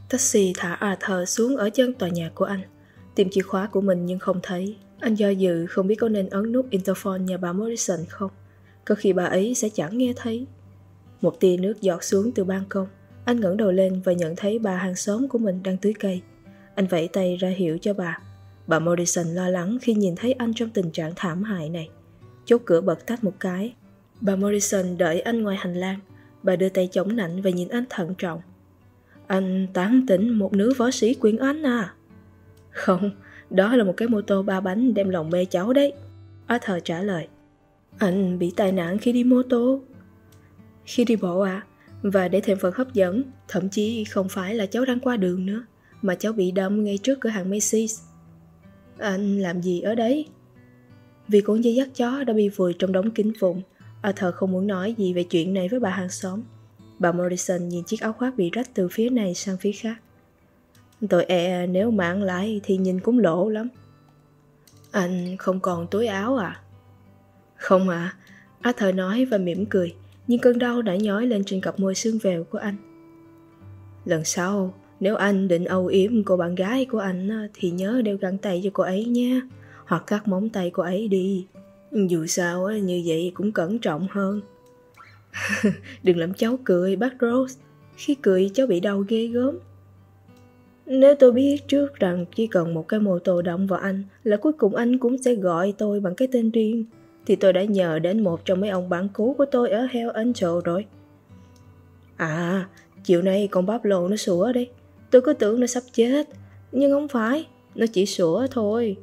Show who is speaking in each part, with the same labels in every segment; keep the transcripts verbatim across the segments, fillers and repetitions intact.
Speaker 1: Taxi thả Arthur xuống ở chân tòa nhà của anh. Tìm chìa khóa của mình nhưng không thấy. Anh do dự không biết có nên ấn nút interphone nhà bà Morrison không. Có khi bà ấy sẽ chẳng nghe thấy. Một tia nước giọt xuống từ ban công. Anh ngẩng đầu lên và nhận thấy bà hàng xóm của mình đang tưới cây. Anh vẫy tay ra hiệu cho bà. Bà Morrison lo lắng khi nhìn thấy anh trong tình trạng thảm hại này. Chốt cửa bật tách một cái. Bà Morrison đợi anh ngoài hành lang. Bà đưa tay chống nạnh và nhìn anh thận trọng. Anh tán tỉnh một nữ võ sĩ quyền Anh à? Không, đó là một cái mô tô ba bánh đem lòng mê cháu đấy. Arthur trả lời. Anh bị tai nạn khi đi mô tô. Khi đi bộ à? Và để thêm phần hấp dẫn, thậm chí không phải là cháu đang qua đường nữa, mà cháu bị đâm ngay trước cửa hàng Macy's. Anh làm gì ở đấy? Vì cuốn dây dắt chó đã bị vùi trong đống kính vụn. Arthur không muốn nói gì về chuyện này với bà hàng xóm. Bà Morrison nhìn chiếc áo khoác bị rách từ phía này sang phía khác. Tôi e nếu mạng lại thì nhìn cũng lộ lắm. Anh không còn túi áo à? Không ạ, à. Arthur nói và mỉm cười, nhưng cơn đau đã nhói lên trên cặp môi sương vèo của anh. Lần sau, nếu anh định âu yếm cô bạn gái của anh thì nhớ đeo găng tay cho cô ấy nha, hoặc cắt móng tay cô ấy đi. Dù sao như vậy cũng cẩn trọng hơn. Đừng làm cháu cười, bác Rose. Khi cười cháu bị đau ghê gớm. Nếu tôi biết trước rằng chỉ cần một cái mô tô động vào anh là cuối cùng anh cũng sẽ gọi tôi bằng cái tên riêng, thì tôi đã nhờ đến một trong mấy ông bạn cũ của tôi ở Hell Angel rồi. À, chiều nay con Pablo nó sủa đấy. Tôi cứ tưởng nó sắp chết, nhưng không phải, nó chỉ sủa thôi.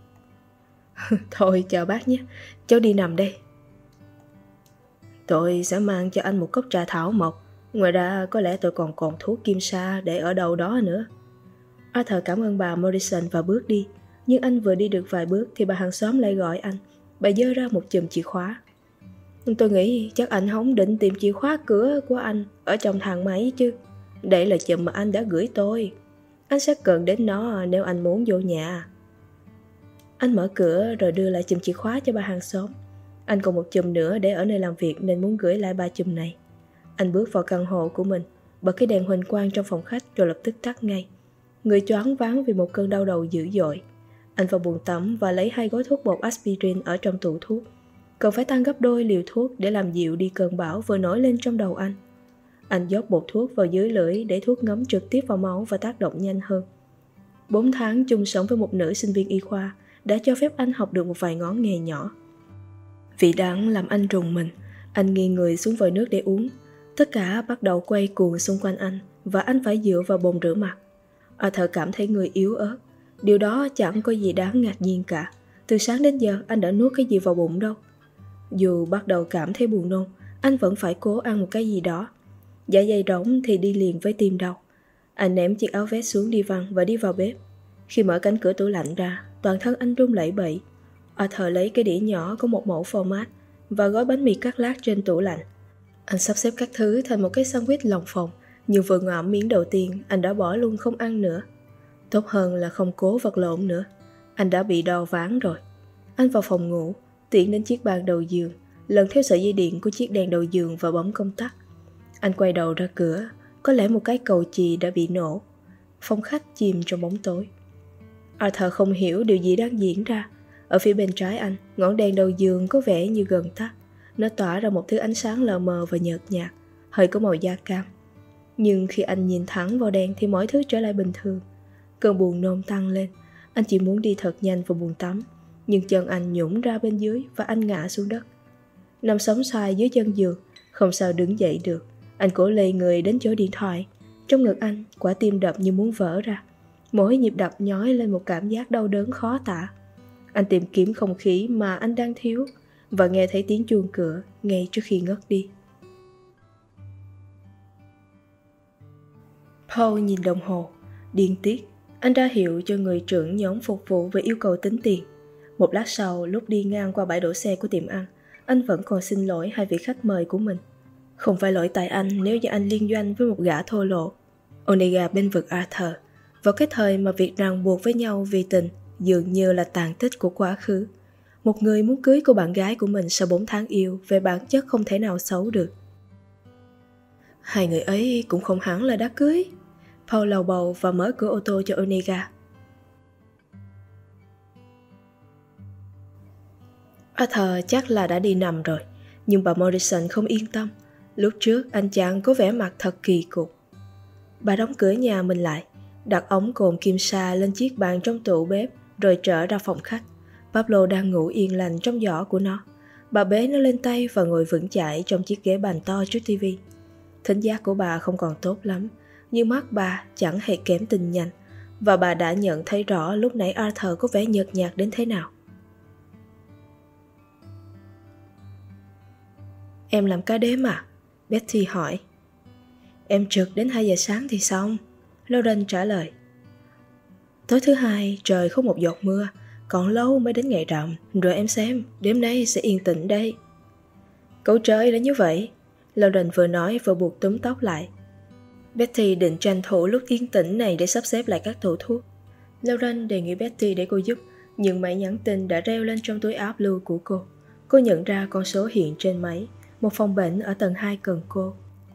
Speaker 1: Thôi chào bác nhé, cháu đi nằm đây. Tôi sẽ mang cho anh một cốc trà thảo mộc. Ngoài ra có lẽ tôi còn còn thuốc kim sa để ở đâu đó nữa. Arthur cảm ơn bà Morrison và bước đi. Nhưng anh vừa đi được vài bước thì bà hàng xóm lại gọi anh. Bà giơ ra một chùm chìa khóa. Tôi nghĩ chắc anh không định tìm chìa khóa cửa của anh ở trong thang máy chứ. Đây là chùm mà anh đã gửi tôi. Anh sẽ cần đến nó nếu anh muốn vô nhà. Anh mở cửa rồi đưa lại chùm chìa khóa cho bà hàng xóm. Anh còn một chùm nữa để ở nơi làm việc nên muốn gửi lại ba chùm này. Anh bước vào căn hộ của mình, bật cái đèn huỳnh quang trong phòng khách rồi lập tức tắt ngay. Người choáng váng vì một cơn đau đầu dữ dội. Anh vào buồng tắm và lấy hai gói thuốc bột aspirin ở trong tủ thuốc. Cần phải tăng gấp đôi liều thuốc để làm dịu đi cơn bão vừa nổi lên trong đầu anh. Anh dốc bột thuốc vào dưới lưỡi để thuốc ngấm trực tiếp vào máu và tác động nhanh hơn. Bốn tháng chung sống với một nữ sinh viên y khoa đã cho phép anh học được một vài ngón nghề nhỏ. Vị đắng làm anh rùng mình. Anh nghiêng người xuống vòi nước để uống. Tất cả bắt đầu quay cuồng xung quanh anh và anh phải dựa vào bồn rửa mặt. Arthur cảm thấy người yếu ớt. Điều đó chẳng có gì đáng ngạc nhiên cả. Từ sáng đến giờ anh đã nuốt cái gì vào bụng đâu. Dù bắt đầu cảm thấy buồn nôn, anh vẫn phải cố ăn một cái gì đó. Dạ dày rỗng thì đi liền với tim đau. Anh ném chiếc áo vest xuống đi văng và đi vào bếp. Khi mở cánh cửa tủ lạnh ra, toàn thân anh run lẩy bẩy. Arthur lấy cái đĩa nhỏ có một mẫu format và gói bánh mì cắt lát trên tủ lạnh. Anh sắp xếp các thứ thành một cái sandwich lòng phồng, nhưng vừa ngậm miếng đầu tiên anh đã bỏ luôn không ăn nữa. Tốt hơn là không cố vật lộn nữa. Anh đã bị đau ván rồi. Anh vào phòng ngủ, tiện đến chiếc bàn đầu giường, lần theo sợi dây điện của chiếc đèn đầu giường và bấm công tắc. Anh quay đầu ra cửa, có lẽ một cái cầu chì đã bị nổ. Phòng khách chìm trong bóng tối. Arthur không hiểu điều gì đang diễn ra. Ở phía bên trái anh, ngọn đèn đầu giường có vẻ như gần tắt. Nó tỏa ra một thứ ánh sáng lờ mờ và nhợt nhạt, hơi có màu da cam. Nhưng khi anh nhìn thẳng vào đèn thì mọi thứ trở lại bình thường. Cơn buồn nôn tăng lên. Anh chỉ muốn đi thật nhanh vào buồng tắm, nhưng chân anh nhũn ra bên dưới và anh ngã xuống đất. Nằm sóng xoài dưới chân giường, không sao đứng dậy được. Anh cố lê người đến chỗ điện thoại. Trong ngực anh, quả tim đập như muốn vỡ ra. Mỗi nhịp đập nhói lên một cảm giác đau đớn khó tả. Anh tìm kiếm không khí mà anh đang thiếu và nghe thấy tiếng chuông cửa ngay trước khi ngất đi. Paul nhìn đồng hồ, điên tiết. Anh ra hiệu cho người trưởng nhóm phục vụ và yêu cầu tính tiền. Một lát sau, lúc đi ngang qua bãi đổ xe của tiệm ăn, anh vẫn còn xin lỗi hai vị khách mời của mình. Không phải lỗi tại anh nếu như anh liên doanh với một gã thô lỗ. Onega bên vực Arthur, vào cái thời mà việc ràng buộc với nhau vì tình dường như là tàn tích của quá khứ. Một người muốn cưới cô bạn gái của mình sau bốn tháng yêu về bản chất không thể nào xấu được. Hai người ấy cũng không hẳn là đã cưới. Paul lầu bầu và mở cửa ô tô cho Onega. Arthur chắc là đã đi nằm rồi, nhưng bà Morrison không yên tâm. Lúc trước anh chàng có vẻ mặt thật kỳ cục. Bà đóng cửa nhà mình lại, đặt ống cồn kim sa lên chiếc bàn trong tủ bếp, rồi trở ra phòng khách. Pablo đang ngủ yên lành trong giỏ của nó. Bà bế nó lên tay và ngồi vững chãi trong chiếc ghế bàn to trước tivi. Thính giác của bà không còn tốt lắm, nhưng mắt bà chẳng hề kém tin nhanh, và bà đã nhận thấy rõ lúc nãy Arthur có vẻ nhợt nhạt đến thế nào. Em làm cá đếm à? Betty hỏi. Em trực đến hai giờ sáng thì xong, Lauren trả lời. Tối thứ hai trời không một giọt mưa, còn lâu mới đến ngày rằm, rồi em xem, đêm nay sẽ yên tĩnh đây. Cậu trời đã như vậy, Lauren vừa nói vừa buộc túm tóc lại. Betty định tranh thủ lúc yên tĩnh này để sắp xếp lại các tủ thuốc. Lauren đề nghị Betty để cô giúp, nhưng máy nhắn tin đã reo lên trong túi áo blue của cô. Cô nhận ra con số hiện trên máy, một phòng bệnh ở tầng hai cần cô.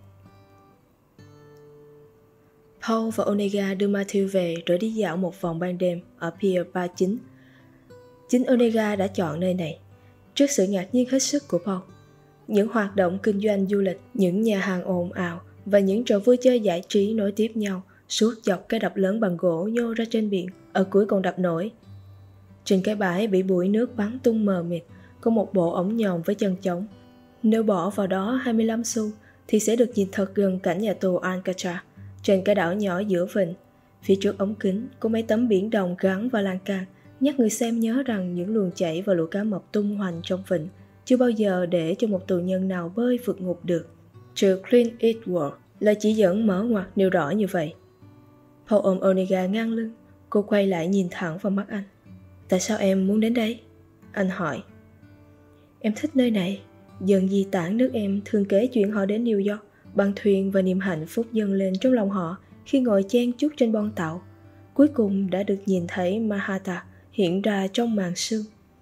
Speaker 1: Paul và Onega đưa Matthew về rồi đi dạo một vòng ban đêm ở Pier ba mươi chín. Chính Onega đã chọn nơi này, trước sự ngạc nhiên hết sức của Paul. Những hoạt động kinh doanh du lịch, những nhà hàng ồn ào và những trò vui chơi giải trí nối tiếp nhau suốt dọc cái đập lớn bằng gỗ nhô ra trên biển ở cuối con đập nổi. Trên cái bãi bị bụi nước bắn tung mờ mịt có một bộ ống nhòm với chân trống. Nếu bỏ vào đó hai mươi lăm xu thì sẽ được nhìn thật gần cảnh nhà tù Alcatraz trên cái đảo nhỏ giữa vịnh. Phía trước ống kính có mấy tấm biển đồng gắn vào lan can, nhắc người xem nhớ rằng những luồng chảy và lũ cá mập tung hoành trong vịnh chưa bao giờ để cho một tù nhân nào bơi vượt ngục được. Trừ Clint Eastwood, lời chỉ dẫn mở ngoặt nêu rõ như vậy. Paul ôm Onega ngang lưng, cô quay lại nhìn thẳng vào mắt anh. Tại sao em muốn đến đây? Anh hỏi. Em thích nơi này. Dần di tản nước em thường kể chuyện họ đến New York bằng thuyền và niềm hạnh phúc dâng lên trong lòng họ khi ngồi chen chúc trên bon tàu. Cuối cùng đã được nhìn thấy Manhattan hiện ra trong màn sương.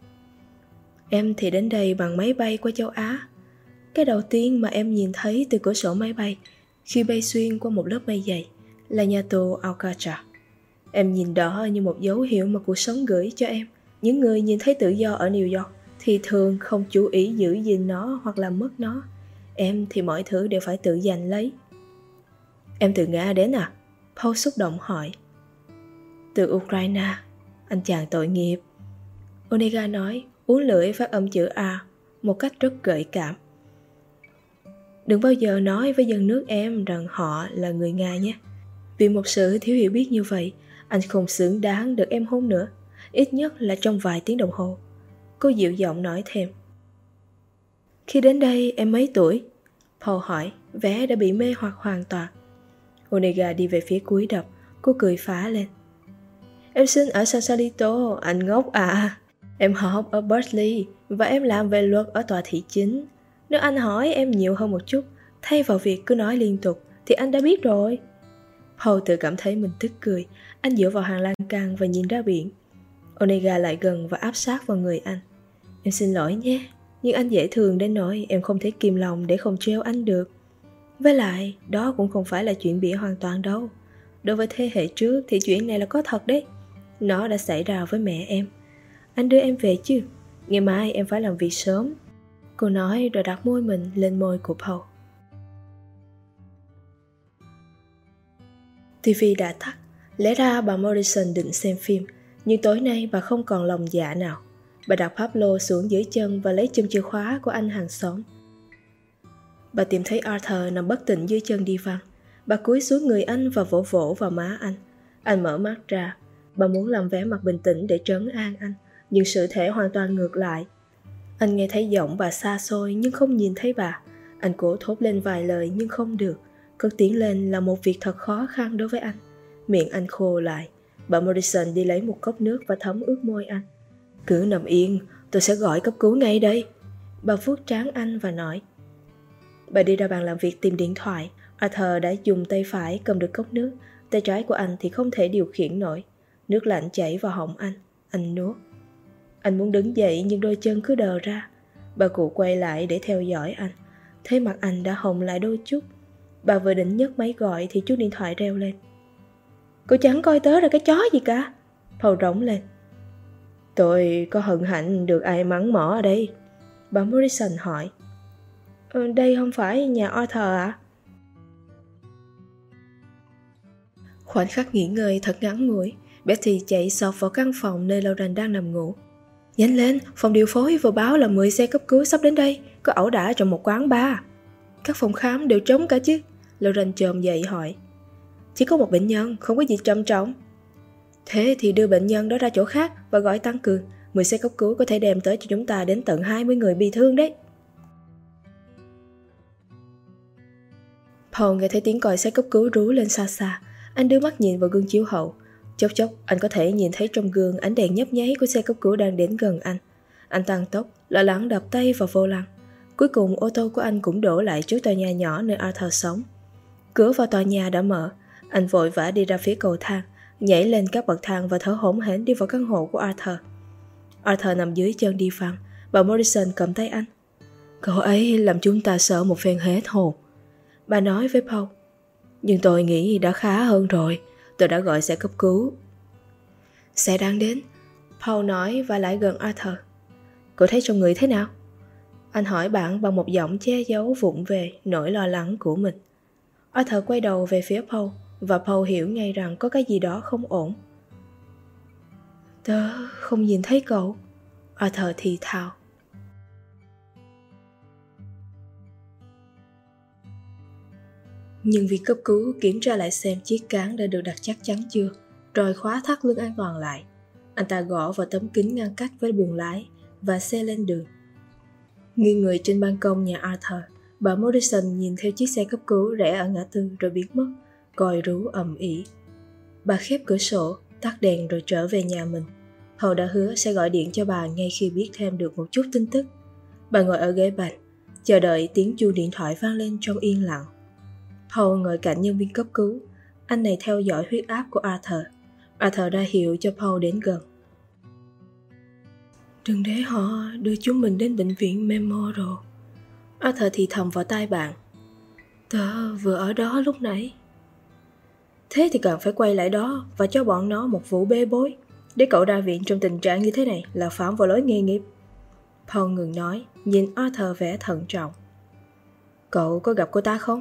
Speaker 1: Em thì đến đây bằng máy bay qua châu Á. Cái đầu tiên mà em nhìn thấy từ cửa sổ máy bay khi bay xuyên qua một lớp mây dày là nhà tù Alcatraz. Em nhìn đó như một dấu hiệu mà cuộc sống gửi cho em. Những người nhìn thấy tự do ở New York thì thường không chú ý giữ gìn nó hoặc làm mất nó. Em thì mọi thứ đều phải tự giành lấy. Em từ Nga đến à? Paul xúc động hỏi. Từ Ukraine, anh chàng tội nghiệp. Onega nói, uốn lưỡi phát âm chữ A một cách rất gợi cảm. Đừng bao giờ nói với dân nước em rằng họ là người Nga nhé. Vì một sự thiếu hiểu biết như vậy, anh không xứng đáng được em hôn nữa, ít nhất là trong vài tiếng đồng hồ. Cô dịu giọng nói thêm. Khi đến đây em mấy tuổi? Paul hỏi, vẻ đã bị mê hoặc hoàn toàn. Onega đi về phía cuối đập, cô cười phá lên. Em sinh ở Sausalito, anh ngốc à. Em học ở Berkeley và em làm về luật ở tòa thị chính. Nếu anh hỏi em nhiều hơn một chút, thay vào việc cứ nói liên tục, thì anh đã biết rồi. Paul tự cảm thấy mình tức cười. Anh dựa vào hàng lan can và nhìn ra biển. Onega lại gần và áp sát vào người anh. Em xin lỗi nhé, nhưng anh dễ thương đến nỗi em không thể kìm lòng để không trêu anh được. Với lại, đó cũng không phải là chuyện bịa hoàn toàn đâu. Đối với thế hệ trước thì chuyện này là có thật đấy. Nó đã xảy ra với mẹ em. Anh đưa em về chứ? Ngày mai em phải làm việc sớm. Cô nói rồi đặt môi mình lên môi của Paul. ti vi đã tắt. Lẽ ra bà Morrison định xem phim, nhưng tối nay bà không còn lòng dạ nào. Bà đặt Pablo xuống dưới chân và lấy chùm chìa khóa của anh hàng xóm. Bà tìm thấy Arthur nằm bất tỉnh dưới chân đi văn. Bà cúi xuống người anh và vỗ vỗ vào má anh. Anh mở mắt ra. Bà muốn làm vẻ mặt bình tĩnh để trấn an anh, nhưng sự thể hoàn toàn ngược lại. Anh nghe thấy giọng bà xa xôi nhưng không nhìn thấy bà. Anh cố thốt lên vài lời nhưng không được. Cất tiếng lên là một việc thật khó khăn đối với anh. Miệng anh khô lại. Bà Morrison đi lấy một cốc nước và thấm ướt môi anh. Cứ nằm yên, tôi sẽ gọi cấp cứu ngay đây. Bà vuốt trán anh và nói. Bà đi ra bàn làm việc tìm điện thoại. Arthur đã dùng tay phải cầm được cốc nước. Tay trái của anh thì không thể điều khiển nổi. Nước lạnh chảy vào họng anh. Anh nuốt. Anh muốn đứng dậy nhưng đôi chân cứ đờ ra. Bà cụ quay lại để theo dõi anh. Thấy mặt anh đã hồng lại đôi chút. Bà vừa định nhấc máy gọi thì chuông điện thoại reo lên. Cô chẳng coi tớ ra cái chó gì cả. Paul rống lên. Tôi có hân hạnh được ai mắng mỏ ở đây? Bà Morrison hỏi. Ờ, đây không phải nhà Arthur à? Khoảnh khắc nghỉ ngơi thật ngắn ngủi, Betty chạy sọt vào căn phòng nơi Lauren đang nằm ngủ. Nhanh lên, phòng điều phối vừa báo là mười xe cấp cứu sắp đến đây, có ẩu đả trong một quán bar. Các phòng khám đều trống cả chứ? Lauren chồm dậy hỏi. Chỉ có một bệnh nhân, không có gì trầm trọng. Thế thì đưa bệnh nhân đó ra chỗ khác và gọi tăng cường. mười xe cấp cứu có thể đem tới cho chúng ta đến tận hai mươi người bị thương đấy. Paul nghe thấy tiếng còi xe cấp cứu rú lên xa xa. Anh đưa mắt nhìn vào gương chiếu hậu. Chốc chốc anh có thể nhìn thấy trong gương ánh đèn nhấp nháy của xe cấp cứu đang đến gần anh. Anh tăng tốc, lo lắng đập tay vào vô lăng. Cuối cùng ô tô của anh cũng đổ lại trước tòa nhà nhỏ nơi Arthur sống. Cửa vào tòa nhà đã mở. Anh vội vã đi ra phía cầu thang, nhảy lên các bậc thang và thở hổn hển đi vào căn hộ của Arthur. Arthur nằm dưới chân đi phăng. Bà Morrison cầm tay anh. Cậu ấy làm chúng ta sợ một phen hết hồn. Bà nói với Paul. Nhưng tôi nghĩ đã khá hơn rồi. Tôi đã gọi xe cấp cứu. Xe đang đến, Paul nói và lại gần Arthur. Cậu thấy trong người thế nào? Anh hỏi bạn bằng một giọng che giấu vụng về nỗi lo lắng của mình. Arthur quay đầu về phía Paul và Paul hiểu ngay rằng có cái gì đó không ổn. Tớ không nhìn thấy cậu, Arthur thì thào. Nhân viên cấp cứu kiểm tra lại xem chiếc cán đã được đặt chắc chắn chưa, rồi khóa thắt lưng an toàn lại. Anh ta gõ vào tấm kính ngăn cách với buồng lái và xe lên đường. Nghiêng người trên ban công nhà Arthur, bà Morrison nhìn theo chiếc xe cấp cứu rẽ ở ngã tư rồi biến mất, còi rú ầm ĩ. Bà khép cửa sổ, tắt đèn rồi trở về nhà mình. Paul đã hứa sẽ gọi điện cho bà ngay khi biết thêm được một chút tin tức. Bà ngồi ở ghế bành, chờ đợi tiếng chuông điện thoại vang lên trong yên lặng. Paul ngồi cạnh nhân viên cấp cứu. Anh này theo dõi huyết áp của Arthur. Arthur ra hiệu cho Paul đến gần. Đừng để họ đưa chúng mình đến bệnh viện Memorial. Arthur thì thầm vào tai bạn. Tớ vừa ở đó lúc nãy. Thế thì cần phải quay lại đó và cho bọn nó một vụ bê bối. Để cậu ra viện trong tình trạng như thế này là phạm vào lỗi nghề nghiệp. Paul ngừng nói, nhìn Arthur vẻ thận trọng. Cậu có gặp cô ta không?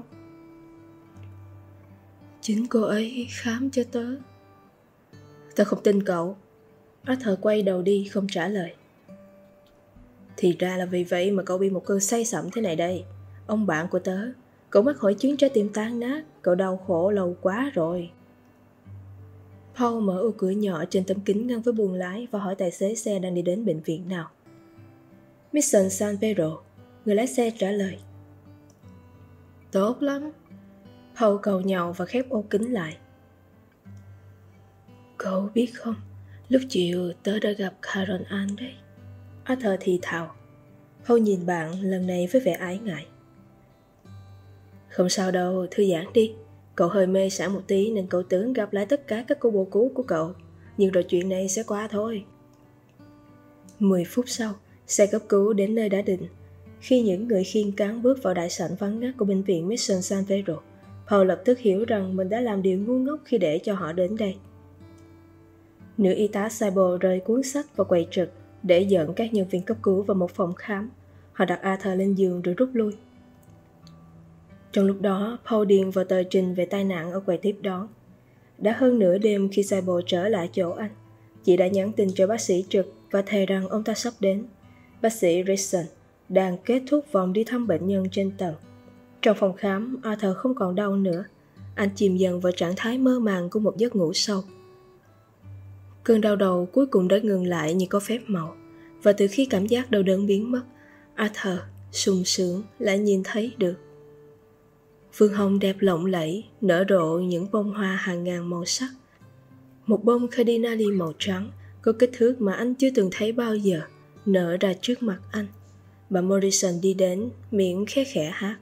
Speaker 1: Chính cô ấy khám cho tớ. Tớ không tin cậu. Arthur quay đầu đi không trả lời. Thì ra là vì vậy mà cậu bị một cơn say sẩm thế này đây. Ông bạn của tớ, cậu mắc hội chứng trái tim tan nát. Cậu đau khổ lâu quá rồi. Paul mở ô cửa nhỏ trên tấm kính ngăn với buồng lái và hỏi tài xế xe đang đi đến bệnh viện nào. Mission San Pedro, người lái xe trả lời. Tốt lắm. Paul cầu nhau và khép ô kính lại. Cậu biết không, lúc chiều tớ đã gặp Karen Ann đấy. Arthur thì thào. Paul nhìn bạn lần này với vẻ ái ngại. Không sao đâu, thư giãn đi. Cậu hơi mê sảng một tí nên cậu tưởng gặp lại tất cả các cô bồ cũ của cậu. Nhưng rồi chuyện này sẽ qua thôi. Mười phút sau, xe cấp cứu đến nơi đã định. Khi những người khiêng cán bước vào đại sảnh vắng ngắt của bệnh viện Mission San Pedro, Paul lập tức hiểu rằng mình đã làm điều ngu ngốc khi để cho họ đến đây. Nữ y tá Cybo rời cuốn sách và quầy trực để dẫn các nhân viên cấp cứu vào một phòng khám. Họ đặt Arthur lên giường rồi rút lui. Trong lúc đó, Paul điền vào tờ trình về tai nạn ở quầy tiếp đón. Đã hơn nửa đêm khi Cybo trở lại chỗ anh. Chị đã nhắn tin cho bác sĩ trực và thề rằng ông ta sắp đến. Bác sĩ Rison đang kết thúc vòng đi thăm bệnh nhân trên tầng. Trong phòng khám, Arthur không còn đau nữa. Anh chìm dần vào trạng thái mơ màng của một giấc ngủ sâu. Cơn đau đầu cuối cùng đã ngừng lại như có phép màu. Và từ khi cảm giác đau đớn biến mất, Arthur sung sướng lại nhìn thấy được. Phương hồng đẹp lộng lẫy, nở rộ những bông hoa hàng ngàn màu sắc. Một bông cardinali màu trắng, có kích thước mà anh chưa từng thấy bao giờ, nở ra trước mặt anh. Bà Morrison đi đến, miệng khẽ khẽ hát.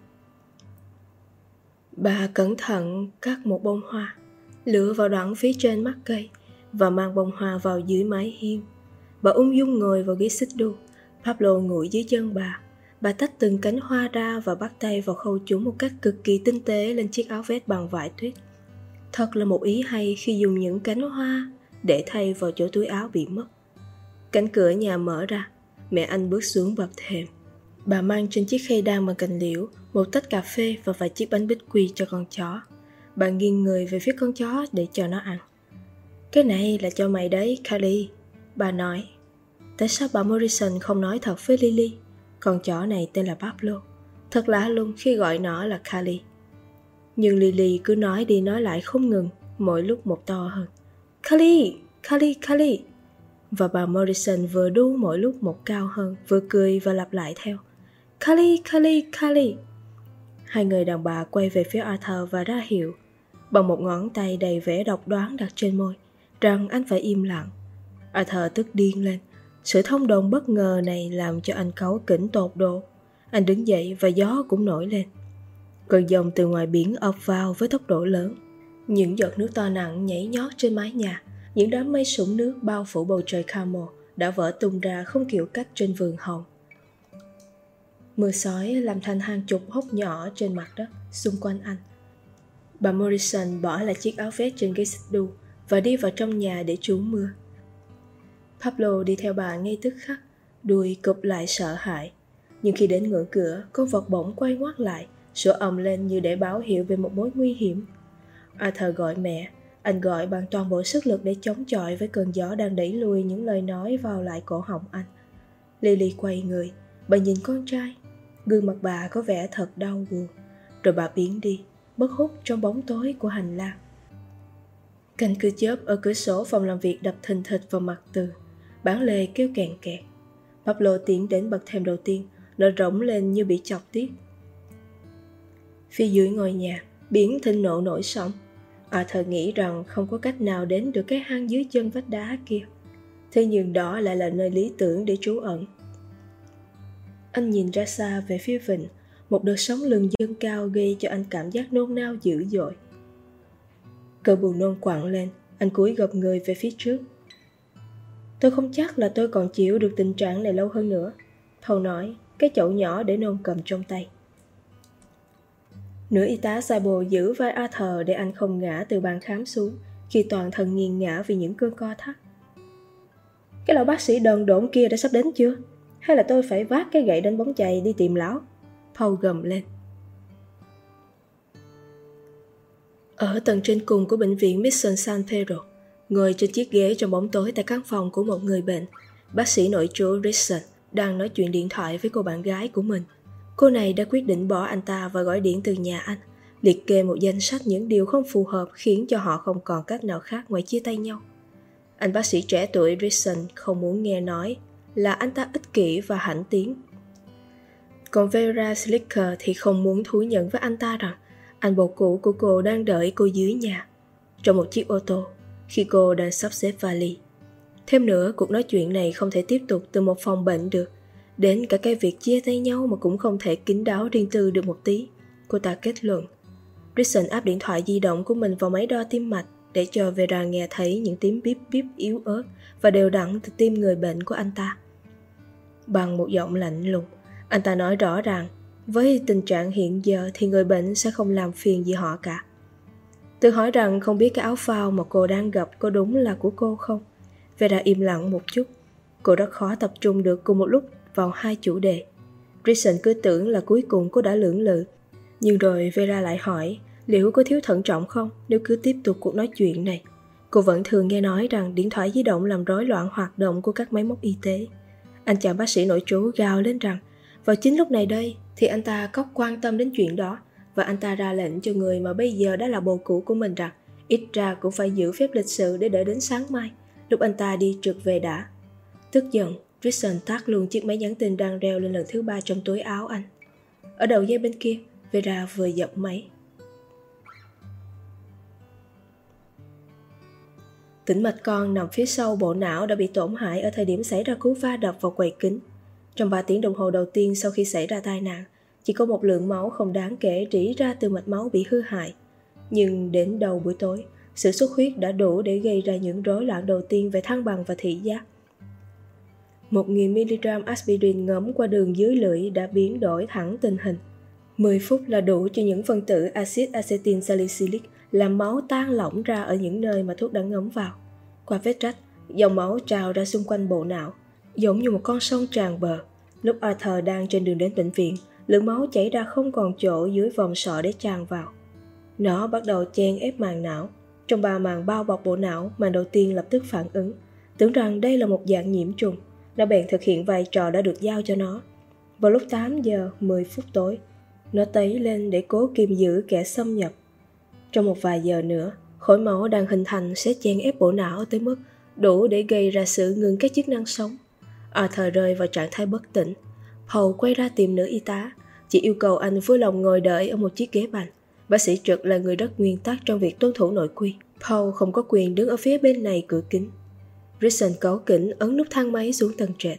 Speaker 1: Bà cẩn thận cắt một bông hoa, lựa vào đoạn phía trên mắt cây và mang bông hoa vào dưới mái hiên. Bà ung dung ngồi vào ghế xích đu, Pablo ngồi dưới chân bà. Bà tách từng cánh hoa ra và bắt tay vào khâu chúng một cách cực kỳ tinh tế lên chiếc áo vest bằng vải tuyết. Thật là một ý hay khi dùng những cánh hoa để thay vào chỗ túi áo bị mất. Cánh cửa nhà mở ra, mẹ anh bước xuống bậc thềm. Bà mang trên chiếc khay đan bằng cành liễu một tách cà phê và vài chiếc bánh bích quy cho con chó. Bà nghiêng người về phía con chó để cho nó ăn. Cái này là cho mày đấy, Carly, bà nói. Tại sao bà Morrison không nói thật với Lily? Con chó này tên là Pablo. Thật lạ lùng khi gọi nó là Carly. Nhưng Lily cứ nói đi nói lại không ngừng, mỗi lúc một to hơn. Carly, Carly, Carly. Và bà Morrison vừa đu mỗi lúc một cao hơn, vừa cười và lặp lại theo. Carly, Carly, Carly. Hai người đàn bà quay về phía Arthur và ra hiệu, bằng một ngón tay đầy vẻ độc đoán đặt trên môi, rằng anh phải im lặng. Arthur tức điên lên. Sự thông đồng bất ngờ này làm cho anh cáu kỉnh tột độ. Anh đứng dậy và gió cũng nổi lên. Cơn giông từ ngoài biển ập vào với tốc độ lớn. Những giọt nước to nặng nhảy nhót trên mái nhà. Những đám mây sũng nước bao phủ bầu trời Carmel đã vỡ tung ra không kiểu cách trên vườn hồng. Mưa sói làm thành hàng chục hốc nhỏ trên mặt đất xung quanh anh. Bà Morrison bỏ lại chiếc áo vest trên ghế xích đu và đi vào trong nhà để trú mưa. Pablo đi theo bà ngay tức khắc, đuôi cụp lại sợ hãi. Nhưng khi đến ngưỡng cửa, con vật bỗng quay ngoắt lại, sủa ầm lên như để báo hiệu về một mối nguy hiểm. Arthur gọi mẹ. Anh gọi bằng toàn bộ sức lực để chống chọi với cơn gió đang đẩy lùi những lời nói vào lại cổ họng anh. Lily quay người, bà nhìn con trai. Gương mặt bà có vẻ thật đau buồn. Rồi bà biến đi, mất hút trong bóng tối của hành lang. Cánh cửa chớp ở cửa sổ phòng làm việc đập thình thịch vào mặt Từ. Bản lề kêu kèn kẹt. Pablo tiến đến bậc thềm đầu tiên, nó rỗng lên như bị chọc tiết. Phía dưới ngôi nhà, biển thịnh nộ nổi sóng. Arthur nghĩ rằng không có cách nào đến được cái hang dưới chân vách đá kia. Thế nhưng đó lại là nơi lý tưởng để trú ẩn. Anh nhìn ra xa về phía vịnh, một đợt sóng lừng dâng cao gây cho anh cảm giác nôn nao dữ dội. Cơn buồn nôn quặn lên, anh cúi gập người về phía trước. Tôi không chắc là tôi còn chịu được tình trạng này lâu hơn nữa, Paul nói, cái chậu nhỏ để nôn cầm trong tay. Nữ y tá Sable giữ vai Arthur để anh không ngã từ bàn khám xuống khi toàn thân nghiêng ngã vì những cơn co thắt. Cái lão bác sĩ đần độn kia đã sắp đến chưa? Hay là tôi phải vác cái gậy đánh bóng chày đi tìm lão? Paul gầm lên. Ở tầng trên cùng của bệnh viện Mission San Pedro, ngồi trên chiếc ghế trong bóng tối tại căn phòng của một người bệnh, bác sĩ nội trú Richardson đang nói chuyện điện thoại với cô bạn gái của mình. Cô này đã quyết định bỏ anh ta và gọi điện từ nhà anh, liệt kê một danh sách những điều không phù hợp khiến cho họ không còn cách nào khác ngoài chia tay nhau. Anh bác sĩ trẻ tuổi Richardson không muốn nghe nói là anh ta ích kỷ và hãnh tiếng. Còn Vera Slicker thì không muốn thú nhận với anh ta rằng anh bồ cũ của cô đang đợi cô dưới nhà, trong một chiếc ô tô, khi cô đang sắp xếp vali. Thêm nữa, cuộc nói chuyện này không thể tiếp tục từ một phòng bệnh được. Đến cả cái việc chia tay nhau mà cũng không thể kín đáo riêng tư được một tí, cô ta kết luận. Richardson áp điện thoại di động của mình vào máy đo tim mạch để cho Vera nghe thấy những tiếng bíp bíp yếu ớt và đều đặn từ tim người bệnh của anh ta. Bằng một giọng lạnh lùng, anh ta nói rõ ràng, với tình trạng hiện giờ thì người bệnh sẽ không làm phiền gì họ cả. Tự hỏi rằng không biết cái áo phao mà cô đang gặp có đúng là của cô không. Vera im lặng một chút. Cô rất khó tập trung được cùng một lúc vào hai chủ đề. Richardson cứ tưởng là cuối cùng cô đã lưỡng lự. Nhưng rồi Vera lại hỏi liệu có thiếu thận trọng không nếu cứ tiếp tục cuộc nói chuyện này. Cô vẫn thường nghe nói rằng điện thoại di động làm rối loạn hoạt động của các máy móc y tế. Anh chàng bác sĩ nội trú gào lên rằng vào chính lúc này đây thì anh ta có quan tâm đến chuyện đó, và anh ta ra lệnh cho người mà bây giờ đã là bồ cũ của mình rằng ít ra cũng phải giữ phép lịch sự để đợi đến sáng mai, lúc anh ta đi trượt về đã. Tức giận, Richardson tắt luôn chiếc máy nhắn tin đang reo lên lần thứ ba trong túi áo anh. Ở đầu dây bên kia, Vera vừa dập máy. Tĩnh mạch con nằm phía sau bộ não đã bị tổn hại ở thời điểm xảy ra cú va đập vào quầy kính. Trong ba tiếng đồng hồ đầu tiên sau khi xảy ra tai nạn, chỉ có một lượng máu không đáng kể rỉ ra từ mạch máu bị hư hại. Nhưng đến đầu buổi tối, sự xuất huyết đã đủ để gây ra những rối loạn đầu tiên về thăng bằng và thị giác. một nghìn mi-li-gam aspirin ngấm qua đường dưới lưỡi đã biến đổi thẳng tình hình. mười phút là đủ cho những phân tử axit acetyl salicylic làm máu tan lỏng ra ở những nơi mà thuốc đã ngấm vào. Qua vết rách, dòng máu trào ra xung quanh bộ não, giống như một con sông tràn bờ. Lúc Arthur đang trên đường đến bệnh viện, lượng máu chảy ra không còn chỗ dưới vòm sọ để tràn vào. Nó bắt đầu chen ép màng não. Trong ba màng bao bọc bộ não, màng đầu tiên lập tức phản ứng, tưởng rằng đây là một dạng nhiễm trùng. Nó bèn thực hiện vai trò đã được giao cho nó. Vào lúc tám giờ mười phút tối, nó tấy lên để cố kiềm giữ kẻ xâm nhập. Trong một vài giờ nữa, khối máu đang hình thành sẽ chen ép bộ não tới mức đủ để gây ra sự ngừng các chức năng sống. Arthur rơi vào trạng thái bất tỉnh. Paul quay ra tìm nữ y tá, chỉ yêu cầu anh vui lòng ngồi đợi ở một chiếc ghế bành. Bác sĩ trực là người rất nguyên tắc trong việc tuân thủ nội quy. Paul không có quyền đứng ở phía bên này cửa kính. Grissom cáu kỉnh ấn nút thang máy xuống tầng trệt.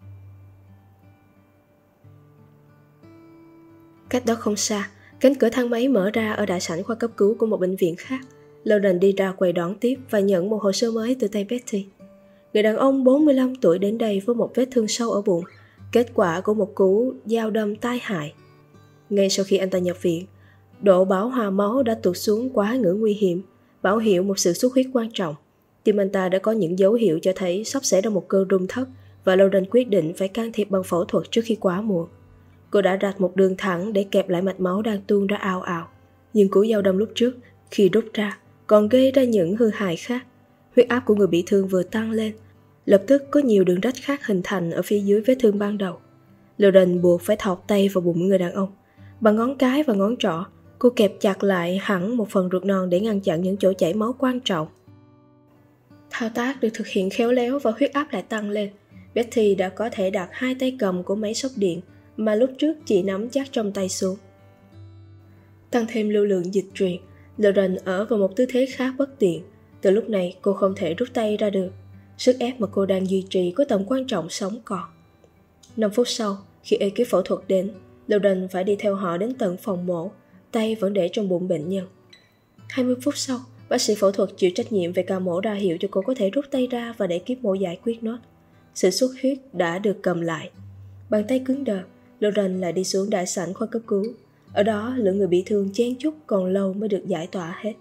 Speaker 1: Cách đó không xa, cánh cửa thang máy mở ra ở đại sảnh khoa cấp cứu của một bệnh viện khác. Lauren đi ra quầy đón tiếp và nhận một hồ sơ mới từ tay Betty. Người đàn ông bốn mươi lăm tuổi đến đây với một vết thương sâu ở bụng, kết quả của một cú dao đâm tai hại. Ngay sau khi anh ta nhập viện, độ bão hòa máu đã tụt xuống quá ngưỡng nguy hiểm, báo hiệu một sự xuất huyết quan trọng. Tim anh ta đã có những dấu hiệu cho thấy sắp xảy ra một cơn rung thất và Lauren quyết định phải can thiệp bằng phẫu thuật trước khi quá muộn. Cô đã rạch một đường thẳng để kẹp lại mạch máu đang tuôn ra ào ào. Nhưng cú dao đâm lúc trước, khi rút ra, còn gây ra những hư hại khác. Huyết áp của người bị thương vừa tăng lên. Lập tức có nhiều đường rách khác hình thành ở phía dưới vết thương ban đầu. Lauren buộc phải thọc tay vào bụng người đàn ông. Bằng ngón cái và ngón trỏ, cô kẹp chặt lại hẳn một phần ruột non để ngăn chặn những chỗ chảy máu quan trọng. Thao tác được thực hiện khéo léo và huyết áp lại tăng lên. Betty đã có thể đặt hai tay cầm của máy sốc điện mà lúc trước chỉ nắm chắc trong tay xuống. Tăng thêm lưu lượng dịch truyền, Lauren ở vào một tư thế khá bất tiện. Từ lúc này cô không thể rút tay ra được. Sức ép mà cô đang duy trì có tầm quan trọng sống còn. năm phút sau, khi ekip phẫu thuật đến, Lauren phải đi theo họ đến tận phòng mổ, tay vẫn để trong bụng bệnh nhân. hai mươi phút sau, bác sĩ phẫu thuật chịu trách nhiệm về ca mổ ra hiệu cho cô có thể rút tay ra và để kíp mổ giải quyết nốt. Sự xuất huyết đã được cầm lại. Bàn tay cứng đờ, Lauren lại đi xuống đại sảnh khoa cấp cứu. Ở đó, lượng người bị thương chen chúc còn lâu mới được giải tỏa hết.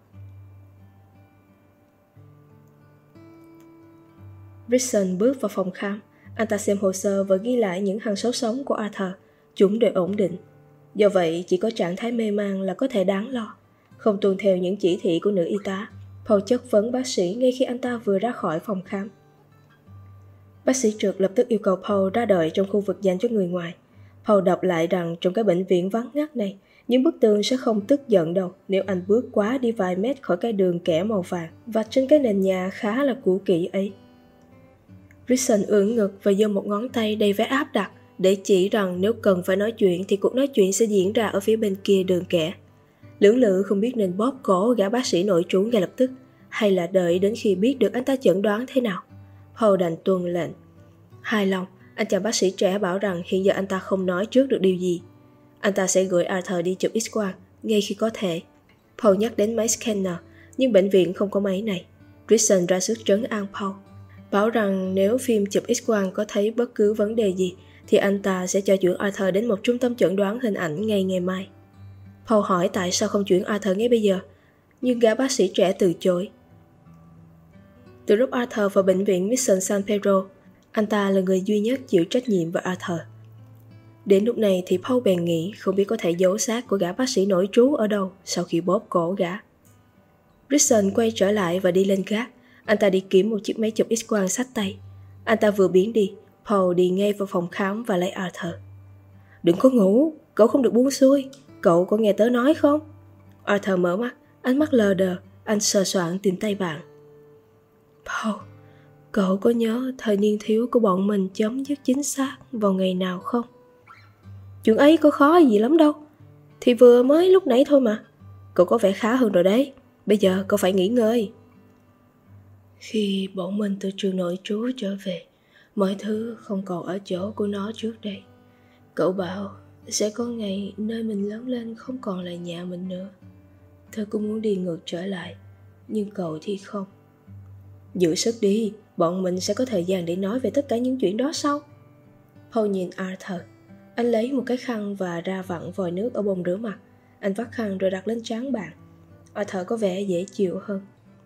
Speaker 1: Grissom bước vào phòng khám. Anh ta xem hồ sơ và ghi lại những hằng số sống của Arthur. Chúng đều ổn định. Do vậy, chỉ có trạng thái mê man là có thể đáng lo. Không tuân theo những chỉ thị của nữ y tá, Paul chất vấn bác sĩ ngay khi anh ta vừa ra khỏi phòng khám. Bác sĩ trực lập tức yêu cầu Paul ra đợi trong khu vực dành cho người ngoài. Paul đọc lại rằng trong cái bệnh viện vắng ngắt này, những bức tường sẽ không tức giận đâu nếu anh bước quá đi vài mét khỏi cái đường kẻ màu vàng vạch trên cái nền nhà khá là cũ kỹ ấy. Grissom ưỡn ngực và giơ một ngón tay đầy vẻ áp đặt để chỉ rằng nếu cần phải nói chuyện thì cuộc nói chuyện sẽ diễn ra ở phía bên kia đường kẻ. Lưỡng lự không biết nên bóp cổ gã bác sĩ nội trú ngay lập tức hay là đợi đến khi biết được anh ta chẩn đoán thế nào. Paul đành tuân lệnh. Hài lòng, anh chàng bác sĩ trẻ bảo rằng hiện giờ anh ta không nói trước được điều gì. Anh ta sẽ gửi Arthur đi chụp X-quang ngay khi có thể. Paul nhắc đến máy scanner, nhưng bệnh viện không có máy này. Grissom ra sức trấn an Paul, bảo rằng nếu phim chụp X-quang có thấy bất cứ vấn đề gì thì anh ta sẽ cho chuyển Arthur đến một trung tâm chẩn đoán hình ảnh ngay ngày mai. Paul hỏi tại sao không chuyển Arthur ngay bây giờ, nhưng gã bác sĩ trẻ từ chối. Từ lúc Arthur vào bệnh viện Mission San Pedro, anh ta là người duy nhất chịu trách nhiệm về Arthur. Đến lúc này thì Paul bèn nghĩ không biết có thể giấu xác của gã bác sĩ nội trú ở đâu sau khi bóp cổ gã. Grissom quay trở lại và đi lên gác. Anh ta đi kiếm một chiếc máy chụp X-quang xách tay. Anh ta vừa biến đi, Paul đi ngay vào phòng khám và lấy Arthur. Đừng có ngủ, cậu không được buông xuôi. Cậu có nghe tớ nói không? Arthur mở mắt, ánh mắt lờ đờ. Anh sờ soạng tìm tay bạn. Paul, cậu có nhớ thời niên thiếu của bọn mình chấm dứt chính xác vào ngày nào không? Chuyện ấy có khó gì lắm đâu. Thì vừa mới lúc nãy thôi mà. Cậu có vẻ khá hơn rồi đấy. Bây giờ cậu phải nghỉ ngơi. Khi bọn mình từ trường nội trú trở về, mọi thứ không còn ở chỗ của nó trước đây. Cậu bảo sẽ có ngày nơi mình lớn lên không còn là nhà mình nữa. Tớ cũng muốn đi ngược trở lại, nhưng cậu thì không. Giữ sức đi, bọn mình sẽ có thời gian để nói về tất cả những chuyện đó sau. Paul nhìn Arthur. Anh lấy một cái khăn và ra vặn vòi nước ở bồn rửa mặt. Anh vắt khăn rồi đặt lên trán bạn. Arthur có vẻ dễ chịu hơn.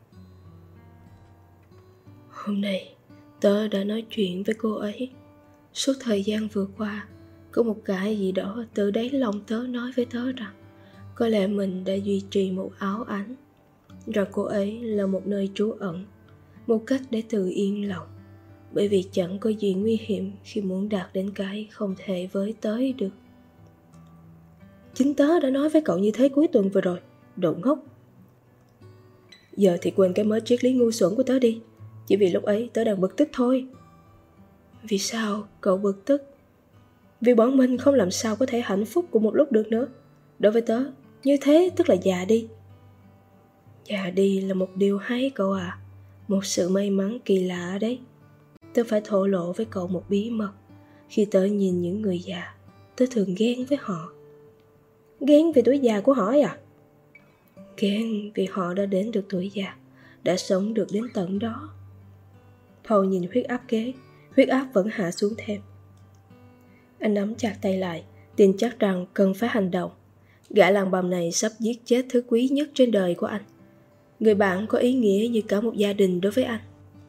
Speaker 1: Hôm nay, tớ đã nói chuyện với cô ấy. Suốt thời gian vừa qua, có một cái gì đó từ đáy lòng tớ nói với tớ rằng có lẽ mình đã duy trì một ảo ảnh, rằng cô ấy là một nơi trú ẩn, một cách để tự yên lòng, bởi vì chẳng có gì nguy hiểm khi muốn đạt đến cái không thể với tới được. Chính tớ đã nói với cậu như thế cuối tuần vừa rồi, đồ ngốc. Giờ thì quên cái mớ triết lý ngu xuẩn của tớ đi, chỉ vì lúc ấy tớ đang bực tức thôi. Vì sao cậu bực tức? Vì bọn mình không làm sao có thể hạnh phúc cùng một lúc được nữa. Đối với tớ, như thế tức là già đi. Già đi là một điều hay cậu à, một sự may mắn kỳ lạ đấy. Tớ phải thổ lộ với cậu một bí mật. Khi tớ nhìn những người già, tớ thường ghen với họ. Ghen vì tuổi già của họ à? Ghen vì họ đã đến được tuổi già, đã sống được đến tận đó. Paul nhìn huyết áp kế, huyết áp vẫn hạ xuống thêm. Anh nắm chặt tay lại, tin chắc rằng cần phải hành động. Gã làng bầm này sắp giết chết thứ quý nhất trên đời của anh. Người bạn có ý nghĩa như cả một gia đình đối với anh.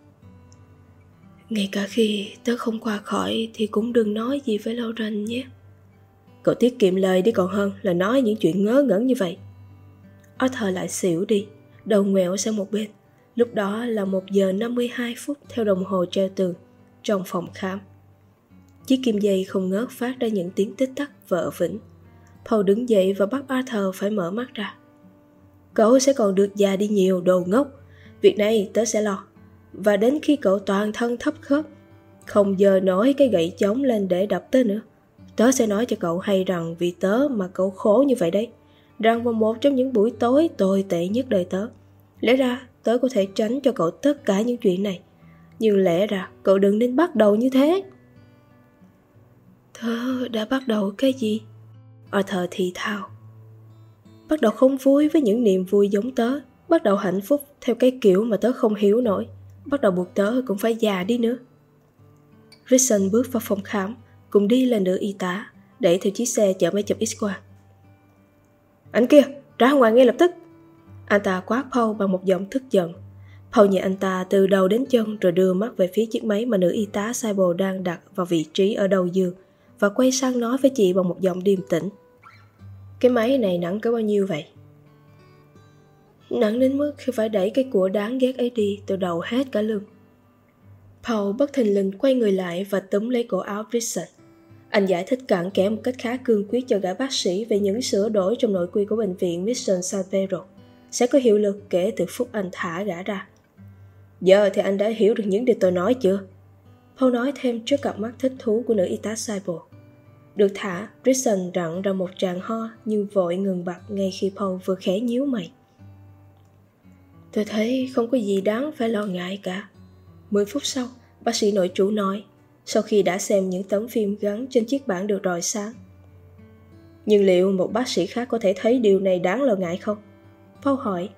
Speaker 1: Ngay cả khi tớ không qua khỏi thì cũng đừng nói gì với Lauren nhé. Cậu tiết kiệm lời đi còn hơn là nói những chuyện ngớ ngẩn như vậy. Arthur lại xỉu đi, đầu ngoẹo sang một bên. Lúc đó là một giờ năm mươi hai phút theo đồng hồ treo tường trong phòng khám. Chiếc kim dây không ngớt phát ra những tiếng tích tắc vợ vĩnh. Paul đứng dậy và bắt Arthur phải mở mắt ra. Cậu sẽ còn được già đi nhiều, đồ ngốc. Việc này tớ sẽ lo. Và đến khi cậu toàn thân thấp khớp, không giờ nổi cái gậy chống lên để đập tớ nữa, tớ sẽ nói cho cậu hay rằng vì tớ mà cậu khổ như vậy đấy. Rằng vào một trong những buổi tối tồi tệ nhất đời tớ, lẽ ra tớ có thể tránh cho cậu tất cả những chuyện này. Nhưng lẽ ra cậu đừng nên bắt đầu như thế. Tớ đã bắt đầu cái gì? Arthur thì thào. Bắt đầu không vui với những niềm vui giống tớ. Bắt đầu hạnh phúc theo cái kiểu mà tớ không hiểu nổi. Bắt đầu buộc tớ cũng phải già đi nữa. Richardson bước vào phòng khám, cùng đi là nữ y tá, đẩy theo chiếc xe chở máy chụp X-quang. Anh kia, ra ngoài ngay lập tức. Anh ta quát Paul bằng một giọng tức giận. Paul nhìn anh ta từ đầu đến chân rồi đưa mắt về phía chiếc máy mà nữ y tá Sybil đang đặt vào vị trí ở đầu giường và quay sang nói với chị bằng một giọng điềm tĩnh. Cái máy này nặng cỡ bao nhiêu vậy? Nặng đến mức khi phải đẩy cái của đáng ghét ấy đi từ đầu hết cả lưng. Paul bất thình lình quay người lại và túm lấy cổ áo Richardson. Anh giải thích cặn kẽ một cách khá cương quyết cho gã bác sĩ về những sửa đổi trong nội quy của bệnh viện Mission San Pedro sẽ có hiệu lực kể từ phút anh thả gã ra. Giờ thì anh đã hiểu được những điều tôi nói chưa? Paul nói thêm trước cặp mắt thích thú của nữ y tá Sybil. Được thả, Richardson rặn ra một tràng ho nhưng vội ngừng bặt ngay khi Paul vừa khẽ nhíu mày. Tôi thấy không có gì đáng phải lo ngại cả. Mười phút sau, bác sĩ nội trú nói, sau khi đã xem những tấm phim gắn trên chiếc bảng được rọi sáng. Nhưng liệu một bác sĩ khác có thể thấy điều này đáng lo ngại không? Paul hỏi.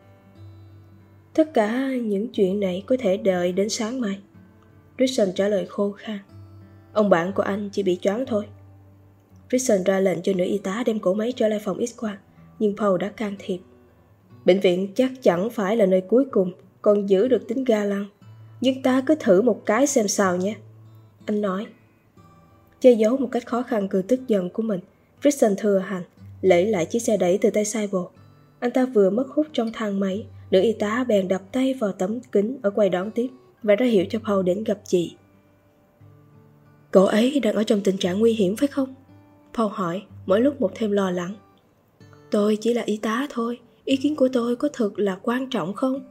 Speaker 1: Tất cả những chuyện này có thể đợi đến sáng mai. Richardson trả lời khô khan. Ông bạn của anh chỉ bị choáng thôi. Richardson ra lệnh cho nữ y tá đem cổ máy trở lại phòng X-quang, nhưng Paul đã can thiệp. Bệnh viện chắc chẳng phải là nơi cuối cùng còn giữ được tính ga lăng, nhưng ta cứ thử một cái xem sao nhé. Anh nói. Che giấu một cách khó khăn cơn tức giận của mình, Richardson thừa hành, lấy lại chiếc xe đẩy từ tay Sybil. Anh ta vừa mất hút trong thang máy, nữ y tá bèn đập tay vào tấm kính ở quầy đón tiếp và ra hiệu cho Paul đến gặp chị. Cậu ấy đang ở trong tình trạng nguy hiểm phải không? Paul hỏi, mỗi lúc một thêm lo lắng. Tôi chỉ là y tá thôi, ý kiến của tôi có thực là quan trọng không?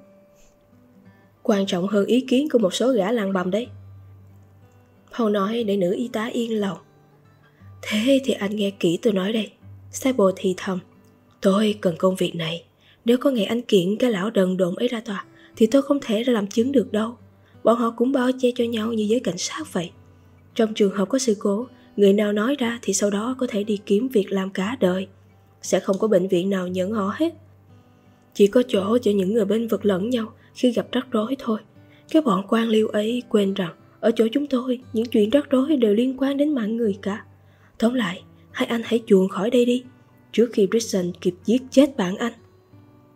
Speaker 1: Quan trọng hơn ý kiến của một số gã làng bầm đấy. Paul nói để nữ y tá yên lòng. Thế thì anh nghe kỹ tôi nói đây. Sybil thì thầm. Tôi cần công việc này. Nếu có ngày anh kiện cái lão đần độn ấy ra tòa thì tôi không thể ra làm chứng được đâu. Bọn họ cũng bao che cho nhau như giới cảnh sát vậy. Trong trường hợp có sự cố, người nào nói ra thì sau đó có thể đi kiếm việc làm cả đời. Sẽ không có bệnh viện nào nhận họ hết. Chỉ có chỗ cho những người bên vực lẫn nhau khi gặp rắc rối thôi. Cái bọn quan liêu ấy quên rằng ở chỗ chúng tôi, những chuyện rắc rối đều liên quan đến mạng người cả. Tóm lại, hai anh hãy chuồn khỏi đây đi, trước khi Richardson kịp giết chết bạn anh.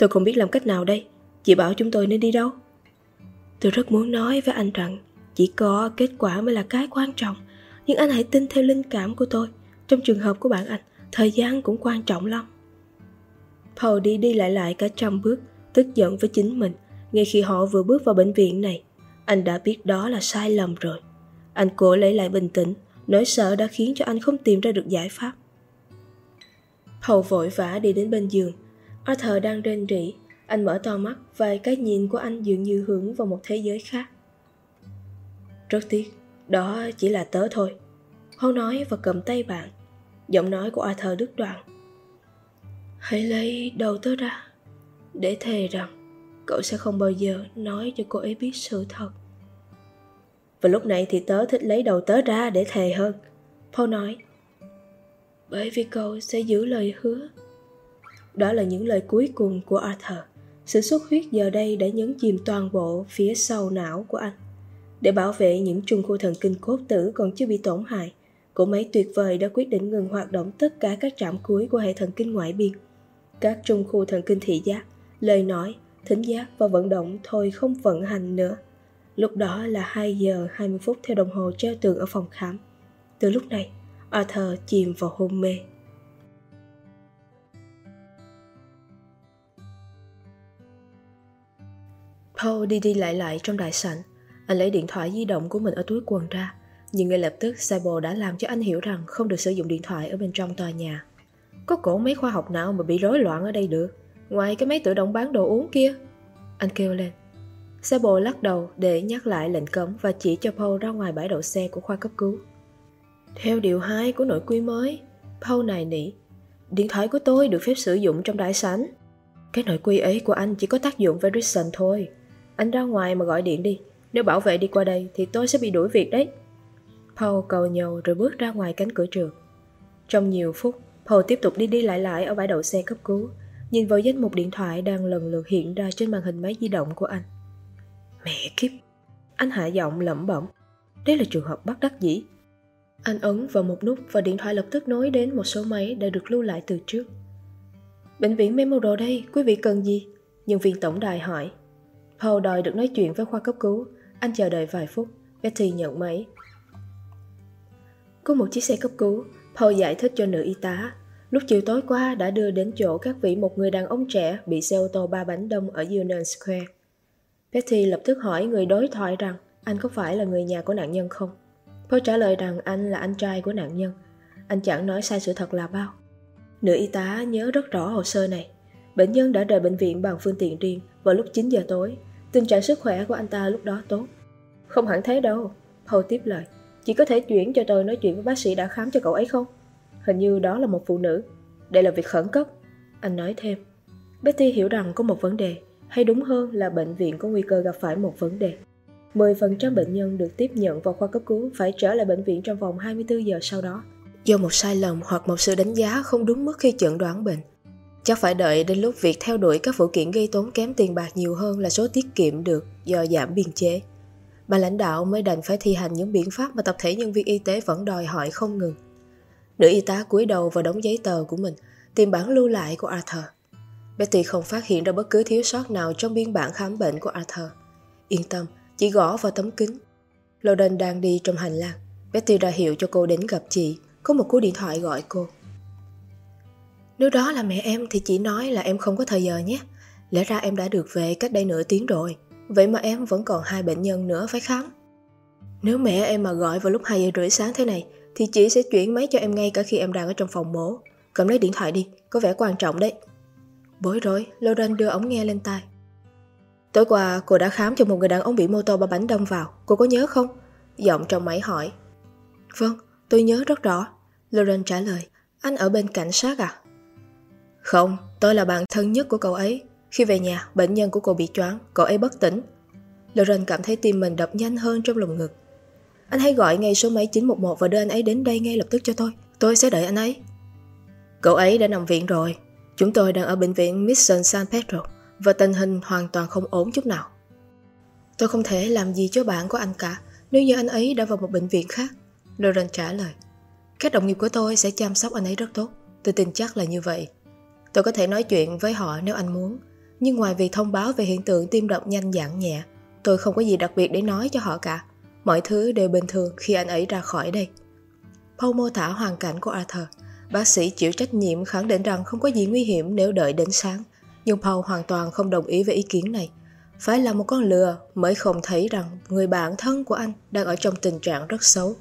Speaker 1: Tôi không biết làm cách nào đây. Chị bảo chúng tôi nên đi đâu? Tôi rất muốn nói với anh rằng chỉ có kết quả mới là cái quan trọng, nhưng anh hãy tin theo linh cảm của tôi. Trong trường hợp của bạn anh, thời gian cũng quan trọng lắm. Paul đi đi lại lại cả trăm bước, tức giận với chính mình. Ngay khi họ vừa bước vào bệnh viện này, anh đã biết đó là sai lầm rồi. Anh cố lấy lại bình tĩnh, nỗi sợ đã khiến cho anh không tìm ra được giải pháp. Paul vội vã đi đến bên giường. Arthur đang rên rỉ. Anh mở to mắt và cái nhìn của anh dường như hướng vào một thế giới khác. Rất tiếc, đó chỉ là tớ thôi, Paul nói và cầm tay bạn. Giọng nói của Arthur đứt đoạn. Hãy lấy đầu tớ ra, để thề rằng cậu sẽ không bao giờ nói cho cô ấy biết sự thật. Và lúc này thì tớ thích lấy đầu tớ ra để thề hơn, Paul nói. Bởi vì cậu sẽ giữ lời hứa. Đó là những lời cuối cùng của Arthur. Sự xuất huyết giờ đây đã nhấn chìm toàn bộ phía sau não của anh. Để bảo vệ những trung khu thần kinh cốt tử còn chưa bị tổn hại, cỗ máy tuyệt vời đã quyết định ngừng hoạt động tất cả các trạm cuối của hệ thần kinh ngoại biên. Các trung khu thần kinh thị giác, lời nói, thính giác và vận động thôi không vận hành nữa. Lúc đó là hai giờ hai mươi phút theo đồng hồ treo tường ở phòng khám. Từ lúc này, Arthur chìm vào hôn mê. Paul đi đi lại lại trong đại sảnh. Anh lấy điện thoại di động của mình ở túi quần ra, nhưng ngay lập tức Cyber đã làm cho anh hiểu rằng không được sử dụng điện thoại ở bên trong tòa nhà. Có cỗ máy khoa học nào mà bị rối loạn ở đây được, ngoài cái máy tự động bán đồ uống kia? Anh kêu lên. Cyber lắc đầu để nhắc lại lệnh cấm và chỉ cho Paul ra ngoài bãi đậu xe của khoa cấp cứu. Theo điều hai của nội quy mới, Paul nài nỉ, điện thoại của tôi được phép sử dụng trong đại sảnh. Cái nội quy ấy của anh chỉ có tác dụng với Richardson thôi. Anh ra ngoài mà gọi điện đi. Nếu bảo vệ đi qua đây thì tôi sẽ bị đuổi việc đấy. Paul cầu nhầu rồi bước ra ngoài cánh cửa trường. Trong nhiều phút, Paul tiếp tục đi đi lại lại ở bãi đậu xe cấp cứu, nhìn vào danh mục điện thoại đang lần lượt hiện ra trên màn hình máy di động của anh. Mẹ kiếp! Anh hạ giọng lẩm bẩm. Đây là trường hợp bất đắc dĩ. Anh ấn vào một nút và điện thoại lập tức nối đến một số máy đã được lưu lại từ trước. Bệnh viện Memorial đây, quý vị cần gì? Nhân viên tổng đài hỏi. Paul đòi được nói chuyện với khoa cấp cứu. Anh chờ đợi vài phút. Betty nhận máy. Có một chiếc xe cấp cứu. Paul giải thích cho nữ y tá. Lúc chiều tối qua đã đưa đến chỗ các vị một người đàn ông trẻ bị xe ô tô ba bánh đâm ở Union Square. Betty lập tức hỏi người đối thoại rằng anh có phải là người nhà của nạn nhân không? Paul trả lời rằng anh là anh trai của nạn nhân. Anh chẳng nói sai sự thật là bao. Nữ y tá nhớ rất rõ hồ sơ này. Bệnh nhân đã rời bệnh viện bằng phương tiện riêng vào lúc chín giờ tối. Tình trạng sức khỏe của anh ta lúc đó tốt. Không hẳn thế đâu, Paul tiếp lời. Chỉ có thể chuyển cho tôi nói chuyện với bác sĩ đã khám cho cậu ấy không? Hình như đó là một phụ nữ. Đây là việc khẩn cấp, anh nói thêm. Betty hiểu rằng có một vấn đề, hay đúng hơn là bệnh viện có nguy cơ gặp phải một vấn đề. mười phần trăm bệnh nhân được tiếp nhận vào khoa cấp cứu phải trở lại bệnh viện trong vòng hai mươi tư giờ sau đó, do một sai lầm hoặc một sự đánh giá không đúng mức khi chẩn đoán bệnh. Chắc phải đợi đến lúc việc theo đuổi các vụ kiện gây tốn kém tiền bạc nhiều hơn là số tiết kiệm được do giảm biên chế. Ban lãnh đạo mới đành phải thi hành những biện pháp mà tập thể nhân viên y tế vẫn đòi hỏi không ngừng. Nữ y tá cúi đầu vào đống giấy tờ của mình, tìm bản lưu lại của Arthur. Betty không phát hiện ra bất cứ thiếu sót nào trong biên bản khám bệnh của Arthur. Yên tâm, chỉ gõ vào tấm kính. Loden đang đi trong hành lang. Betty ra hiệu cho cô đến gặp chị. Có một cú điện thoại gọi cô. Nếu đó là mẹ em thì chị nói là em không có thời giờ nhé. Lẽ ra em đã được về cách đây nửa tiếng rồi. Vậy mà em vẫn còn hai bệnh nhân nữa phải khám. Nếu mẹ em mà gọi vào lúc hai giờ rưỡi sáng thế này thì chị sẽ chuyển máy cho em ngay cả khi em đang ở trong phòng mổ. Cầm lấy điện thoại đi, có vẻ quan trọng đấy. Bối rối, Lauren đưa ống nghe lên tai. Tối qua cô đã khám cho một người đàn ông bị mô tô ba bánh đâm vào, cô có nhớ không? Giọng trong máy hỏi. Vâng, tôi nhớ rất rõ, Lauren trả lời. Anh ở bên cảnh sát à? Không, tôi là bạn thân nhất của cậu ấy. Khi về nhà, bệnh nhân của cô bị choáng, cậu ấy bất tỉnh. Lauren cảm thấy tim mình đập nhanh hơn trong lồng ngực. Anh hãy gọi ngay số máy chín một một và đưa anh ấy đến đây ngay lập tức cho tôi. Tôi sẽ đợi anh ấy. Cậu ấy đã nằm viện rồi. Chúng tôi đang ở bệnh viện Mission San Pedro và tình hình hoàn toàn không ổn chút nào. Tôi không thể làm gì cho bạn của anh cả nếu như anh ấy đã vào một bệnh viện khác, Lauren trả lời. Các đồng nghiệp của tôi sẽ chăm sóc anh ấy rất tốt. Tôi tin chắc là như vậy. Tôi có thể nói chuyện với họ nếu anh muốn. nhưng ngoài việc thông báo về hiện tượng tim đập nhanh giảm nhẹ, tôi không có gì đặc biệt để nói cho họ cả. Mọi thứ đều bình thường khi anh ấy ra khỏi đây. Paul mô tả hoàn cảnh của Arthur. Bác sĩ chịu trách nhiệm khẳng định rằng không có gì nguy hiểm nếu đợi đến sáng. Nhưng Paul hoàn toàn không đồng ý với ý kiến này. Phải là một con lừa mới không thấy rằng người bạn thân của anh đang ở trong tình trạng rất xấu.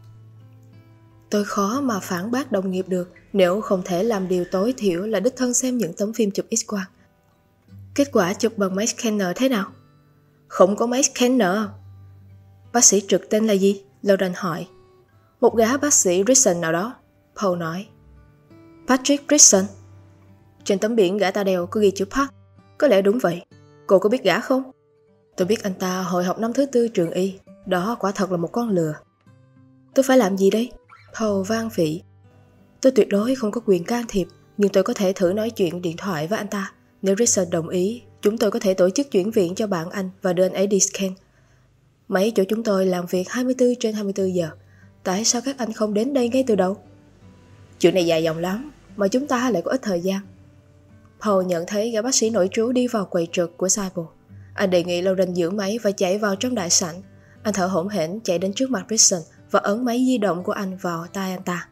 Speaker 1: Tôi khó mà phản bác đồng nghiệp được nếu không thể làm điều tối thiểu là đích thân xem những tấm phim chụp X-quang. Kết quả chụp bằng máy scanner thế nào? Không có máy scanner. Bác sĩ trực tên là gì? Lauren hỏi. Một gã bác sĩ Grissom nào đó, Paul nói. Patrick Grissom. Trên tấm biển gã ta đeo có ghi chữ Park. Có lẽ đúng vậy. Cô có biết gã không? Tôi biết anh ta hồi học năm thứ tư trường y. Đó quả thật là một con lừa. Tôi phải làm gì đây? Paul van vỉ. Tôi tuyệt đối không có quyền can thiệp, nhưng tôi có thể thử nói chuyện điện thoại với anh ta. Nếu Richard đồng ý, chúng tôi có thể tổ chức chuyển viện cho bạn anh và đưa anh ấy đi scan. Mấy chỗ chúng tôi làm việc hai mươi bốn trên hai mươi bốn giờ. Tại sao các anh không đến đây ngay từ đầu? Chuyện này dài dòng lắm, mà chúng ta lại có ít thời gian. Paul nhận thấy gã bác sĩ nội trú đi vào quầy trực của Sybil. Anh đề nghị Lauren giữ máy và chạy vào trong đại sảnh. Anh thở hổn hển chạy đến trước mặt Richard và ấn máy di động của anh vào tai anh ta.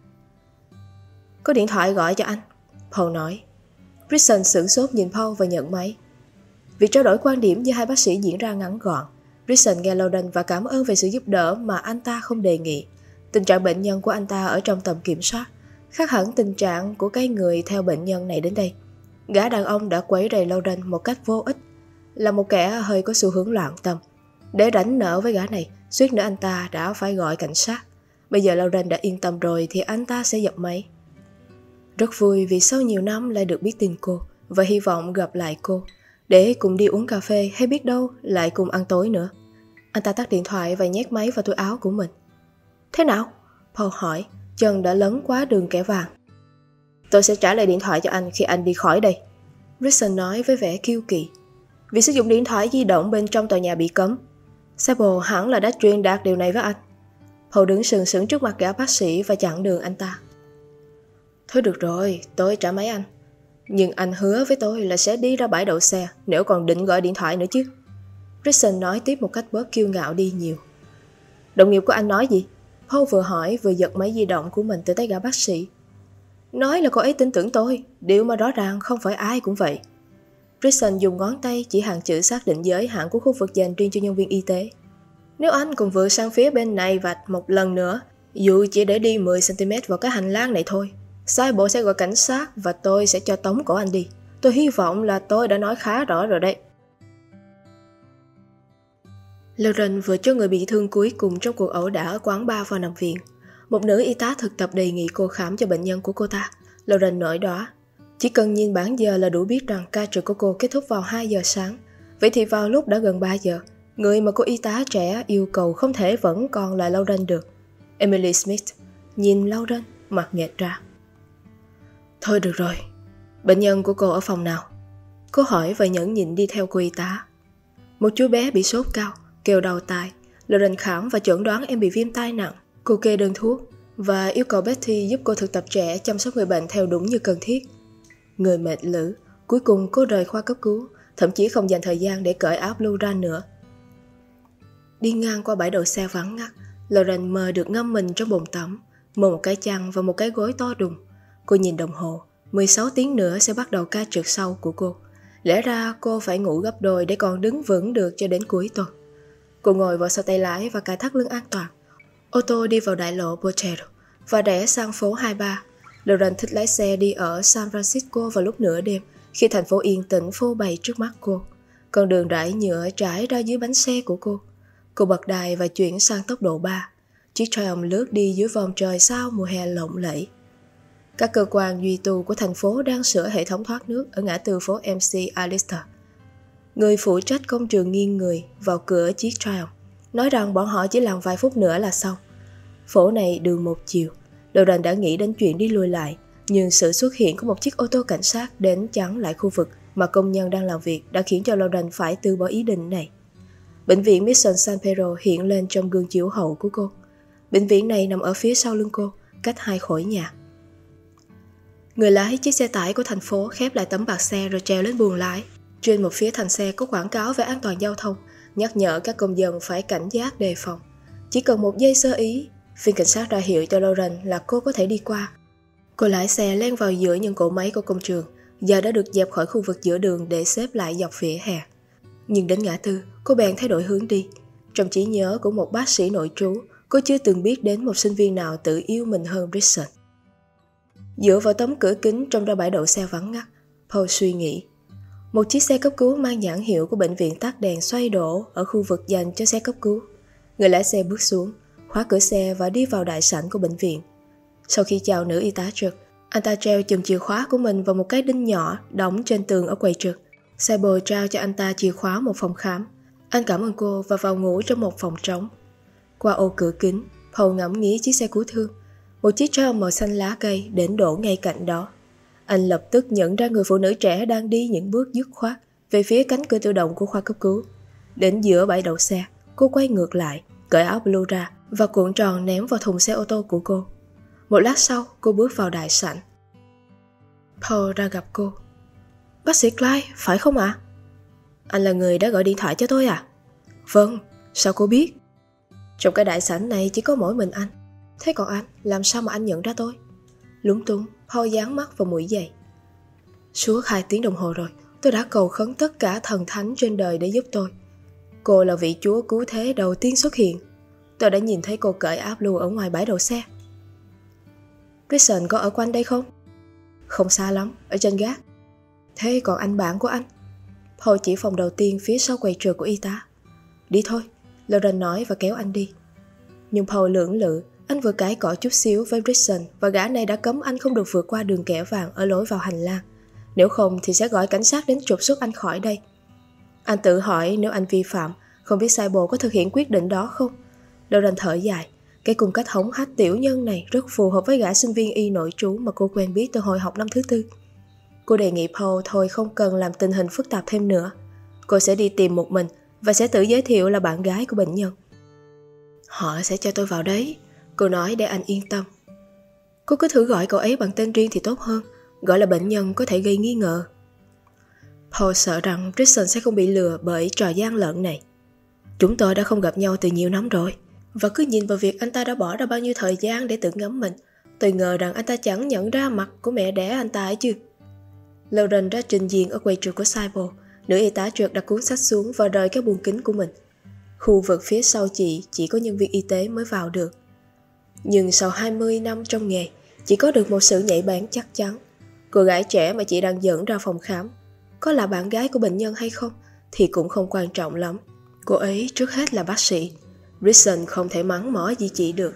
Speaker 1: Có điện thoại gọi cho anh, Paul nói. Richard sửng sốt nhìn Paul và nhận máy. Việc trao đổi quan điểm giữa hai bác sĩ diễn ra ngắn gọn. Richard nghe Lauren và cảm ơn về sự giúp đỡ mà anh ta không đề nghị. Tình trạng bệnh nhân của anh ta ở trong tầm kiểm soát, khác hẳn tình trạng của cái người theo bệnh nhân này đến đây. Gã đàn ông đã quấy rầy Lauren một cách vô ích, là một kẻ hơi có xu hướng loạn tâm. Để rảnh nợ với gã này, suýt nữa anh ta đã phải gọi cảnh sát. Bây giờ Lauren đã yên tâm rồi thì anh ta sẽ dập máy. Rất vui vì sau nhiều năm lại được biết tin cô và hy vọng gặp lại cô để cùng đi uống cà phê hay biết đâu lại cùng ăn tối nữa. Anh ta tắt điện thoại và nhét máy vào túi áo của mình. Thế nào? Paul hỏi, chân đã lấn quá đường kẻ vàng. Tôi sẽ trả lời điện thoại cho anh khi anh đi khỏi đây, Richard nói với vẻ kiêu kỳ. Vì sử dụng điện thoại di động bên trong tòa nhà bị cấm. Sybil hẳn là đã truyền đạt điều này với anh. Paul đứng sừng sững trước mặt gã bác sĩ và chặn đường anh ta. Thôi được rồi, tôi trả máy anh. Nhưng anh hứa với tôi là sẽ đi ra bãi đậu xe nếu còn định gọi điện thoại nữa chứ. Richard nói tiếp một cách bớt kiêu ngạo đi nhiều. Đồng nghiệp của anh nói gì? Paul vừa hỏi vừa giật máy di động của mình từ tay gã bác sĩ. Nói là cô ấy tin tưởng tôi, điều mà rõ ràng không phải ai cũng vậy. Richard dùng ngón tay chỉ hàng chữ xác định giới hạn của khu vực dành riêng cho nhân viên y tế. Nếu anh còn vượt sang phía bên này vạch một lần nữa, dù chỉ để đi mười xăng ti mét vào cái hành lang này thôi, Sybil sẽ gọi cảnh sát và tôi sẽ cho tống cổ anh đi. Tôi hy vọng là tôi đã nói khá rõ rồi đấy. Lauren vừa cho người bị thương cuối cùng trong cuộc ẩu đả ở quán bar vào nằm viện. Một nữ y tá thực tập đề nghị cô khám cho bệnh nhân của cô ta. Lauren nổi đoá. Chỉ cần nhìn bảng giờ là đủ biết rằng ca trực của cô kết thúc vào hai giờ sáng. Vậy thì vào lúc đã gần ba giờ, người mà cô y tá trẻ yêu cầu không thể vẫn còn là Lauren được. Emily Smith nhìn Lauren, mặt nghệt ra. Thôi được rồi, bệnh nhân của cô ở phòng nào? Cô hỏi và nhẫn nhịn đi theo cô y tá. Một chú bé bị sốt cao, kêu đau tai. Lauren khám và chẩn đoán em bị viêm tai nặng. Cô kê đơn thuốc và yêu cầu Betty giúp cô thực tập trẻ chăm sóc người bệnh theo đúng như cần thiết. Người mệt lử, cuối cùng cô rời khoa cấp cứu, thậm chí không dành thời gian để cởi áo blue ra nữa. Đi ngang qua bãi đậu xe vắng ngắt, Lauren mơ được ngâm mình trong bồn tắm, mơ một cái chăn và một cái gối to đùng. Cô nhìn đồng hồ, mười sáu tiếng nữa sẽ bắt đầu ca trực sau của cô. Lẽ ra cô phải ngủ gấp đôi để còn đứng vững được cho đến cuối tuần. Cô ngồi vào sau tay lái và cài thắt lưng an toàn. Ô tô đi vào đại lộ Potrero và rẽ sang phố hai mươi ba. Lauren thích lái xe đi ở San Francisco vào lúc nửa đêm, khi thành phố yên tĩnh phô bày trước mắt cô. Con đường rải nhựa trải ra dưới bánh xe của cô. Cô bật đài và chuyển sang tốc độ ba. Chiếc Triumph lướt đi dưới vòng trời sao mùa hè lộng lẫy. Các cơ quan duy tu của thành phố đang sửa hệ thống thoát nước ở ngã tư phố em xê Alistair. Người phụ trách công trường nghiêng người vào cửa chiếc Triumph, nói rằng bọn họ chỉ làm vài phút nữa là xong. Phố này đường một chiều. Lauren đã nghĩ đến chuyện đi lùi lại, nhưng sự xuất hiện của một chiếc ô tô cảnh sát đến chắn lại khu vực mà công nhân đang làm việc đã khiến cho Lauren phải từ bỏ ý định này. Bệnh viện Mission San Pedro hiện lên trong gương chiếu hậu của cô. Bệnh viện này nằm ở phía sau lưng cô, cách hai khối nhà. Người lái chiếc xe tải của thành phố khép lại tấm bạt xe rồi treo lên buồng lái. Trên một phía thành xe có quảng cáo về an toàn giao thông, nhắc nhở các công dân phải cảnh giác đề phòng. Chỉ cần một giây sơ ý, viên cảnh sát ra hiệu cho Lauren là cô có thể đi qua. Cô lái xe len vào giữa những cỗ máy của công trường, giờ đã được dẹp khỏi khu vực giữa đường để xếp lại dọc vỉa hè. Nhưng đến ngã tư, cô bèn thay đổi hướng đi. Trong trí nhớ của một bác sĩ nội trú, cô chưa từng biết đến một sinh viên nào tự yêu mình hơn Brisson. Dựa vào tấm cửa kính trong ra bãi đậu xe vắng ngắt, Paul suy nghĩ. Một chiếc xe cấp cứu mang nhãn hiệu của bệnh viện tắt đèn xoay đổ ở khu vực dành cho xe cấp cứu. Người lái xe bước xuống, khóa cửa xe và đi vào đại sảnh của bệnh viện. Sau khi chào nữ y tá trực, anh ta treo chùm chìa khóa của mình vào một cái đinh nhỏ đóng trên tường ở quầy trực. Cyborg trao cho anh ta chìa khóa một phòng khám. Anh cảm ơn cô và vào ngủ trong một phòng trống. Qua ô cửa kính, Paul ngẫm nghĩ chiếc xe cứu thương. Một chiếc trâu màu xanh lá cây đến đổ ngay cạnh đó. Anh lập tức nhận ra người phụ nữ trẻ đang đi những bước dứt khoát về phía cánh cửa tự động của khoa cấp cứu. Đến giữa bãi đậu xe, cô quay ngược lại, cởi áo blue ra và cuộn tròn ném vào thùng xe ô tô của cô. Một lát sau, cô bước vào đại sảnh. Paul ra gặp cô. Bác sĩ Clyde, phải không ạ? À? Anh là người đã gọi điện thoại cho tôi à? Vâng, sao cô biết? Trong cái đại sảnh này chỉ có mỗi mình anh. Thế còn anh, làm sao mà anh nhận ra tôi? Lúng túng, Paul dán mắt vào mũi giày. Suốt hai tiếng đồng hồ rồi, tôi đã cầu khấn tất cả thần thánh trên đời để giúp tôi. Cô là vị chúa cứu thế đầu tiên xuất hiện. Tôi đã nhìn thấy cô cởi áo blue ở ngoài bãi đậu xe. Brisson có ở quanh đây không? Không xa lắm, ở trên gác. Thế còn anh bạn của anh? Paul chỉ phòng đầu tiên phía sau quầy trượt của y tá. Đi thôi, Lauren nói và kéo anh đi. Nhưng Paul lưỡng lự, anh vừa cãi cọ chút xíu với Brisson và gã này đã cấm anh không được vượt qua đường kẻ vàng ở lối vào hành lang. Nếu không thì sẽ gọi cảnh sát đến trục xuất anh khỏi đây. Anh tự hỏi nếu anh vi phạm, không biết Cyborg có thực hiện quyết định đó không? Lauren thở dài. Cái cung cách hống hách tiểu nhân này rất phù hợp với gã sinh viên y nội trú mà cô quen biết từ hồi học năm thứ tư. Cô đề nghị Paul thôi không cần làm tình hình phức tạp thêm nữa. Cô sẽ đi tìm một mình và sẽ tự giới thiệu là bạn gái của bệnh nhân. Họ sẽ cho tôi vào đấy, cô nói để anh yên tâm. Cô cứ thử gọi cậu ấy bằng tên riêng thì tốt hơn. Gọi là bệnh nhân có thể gây nghi ngờ. Paul sợ rằng Brisson sẽ không bị lừa bởi trò gian lận này. Chúng tôi đã không gặp nhau từ nhiều năm rồi. Và cứ nhìn vào việc anh ta đã bỏ ra bao nhiêu thời gian để tự ngắm mình, tôi ngờ rằng anh ta chẳng nhận ra mặt của mẹ đẻ anh ta ấy chứ. Lauren đã trình diện ở quầy trượt của Cyborg. Nữ y tá trượt đặt cuốn sách xuống và rời cái buồng kính của mình. Khu vực phía sau chị chỉ có nhân viên y tế mới vào được. Nhưng sau hai mươi năm trong nghề, chị có được một sự nhạy bén chắc chắn. Cô gái trẻ mà chị đang dẫn ra phòng khám, có là bạn gái của bệnh nhân hay không thì cũng không quan trọng lắm. Cô ấy trước hết là bác sĩ. Brisson không thể mắng mỏ gì chị được.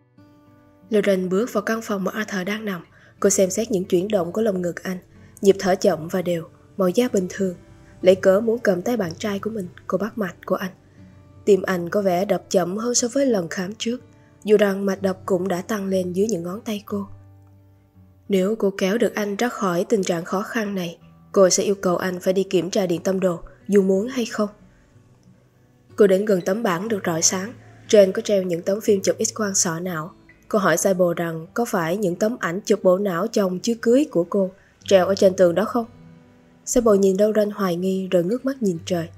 Speaker 1: Lauren bước vào căn phòng mà Arthur đang nằm. Cô xem xét những chuyển động của lồng ngực anh. Nhịp thở chậm và đều, màu da bình thường. Lấy cớ muốn cầm tay bạn trai của mình, cô bắt mạch của anh. Tim anh có vẻ đập chậm hơn so với lần khám trước, dù rằng mạch đập cũng đã tăng lên dưới những ngón tay cô. Nếu cô kéo được anh ra khỏi tình trạng khó khăn này, cô sẽ yêu cầu anh phải đi kiểm tra điện tâm đồ, dù muốn hay không. Cô đến gần tấm bảng được rọi sáng. Trên có treo những tấm phim chụp X-quang sọ não. Cô hỏi Cyborg rằng có phải những tấm ảnh chụp bộ não chồng chưa cưới của cô treo ở trên tường đó không? Cyborg nhìn Lauren hoài nghi rồi ngước mắt nhìn trời.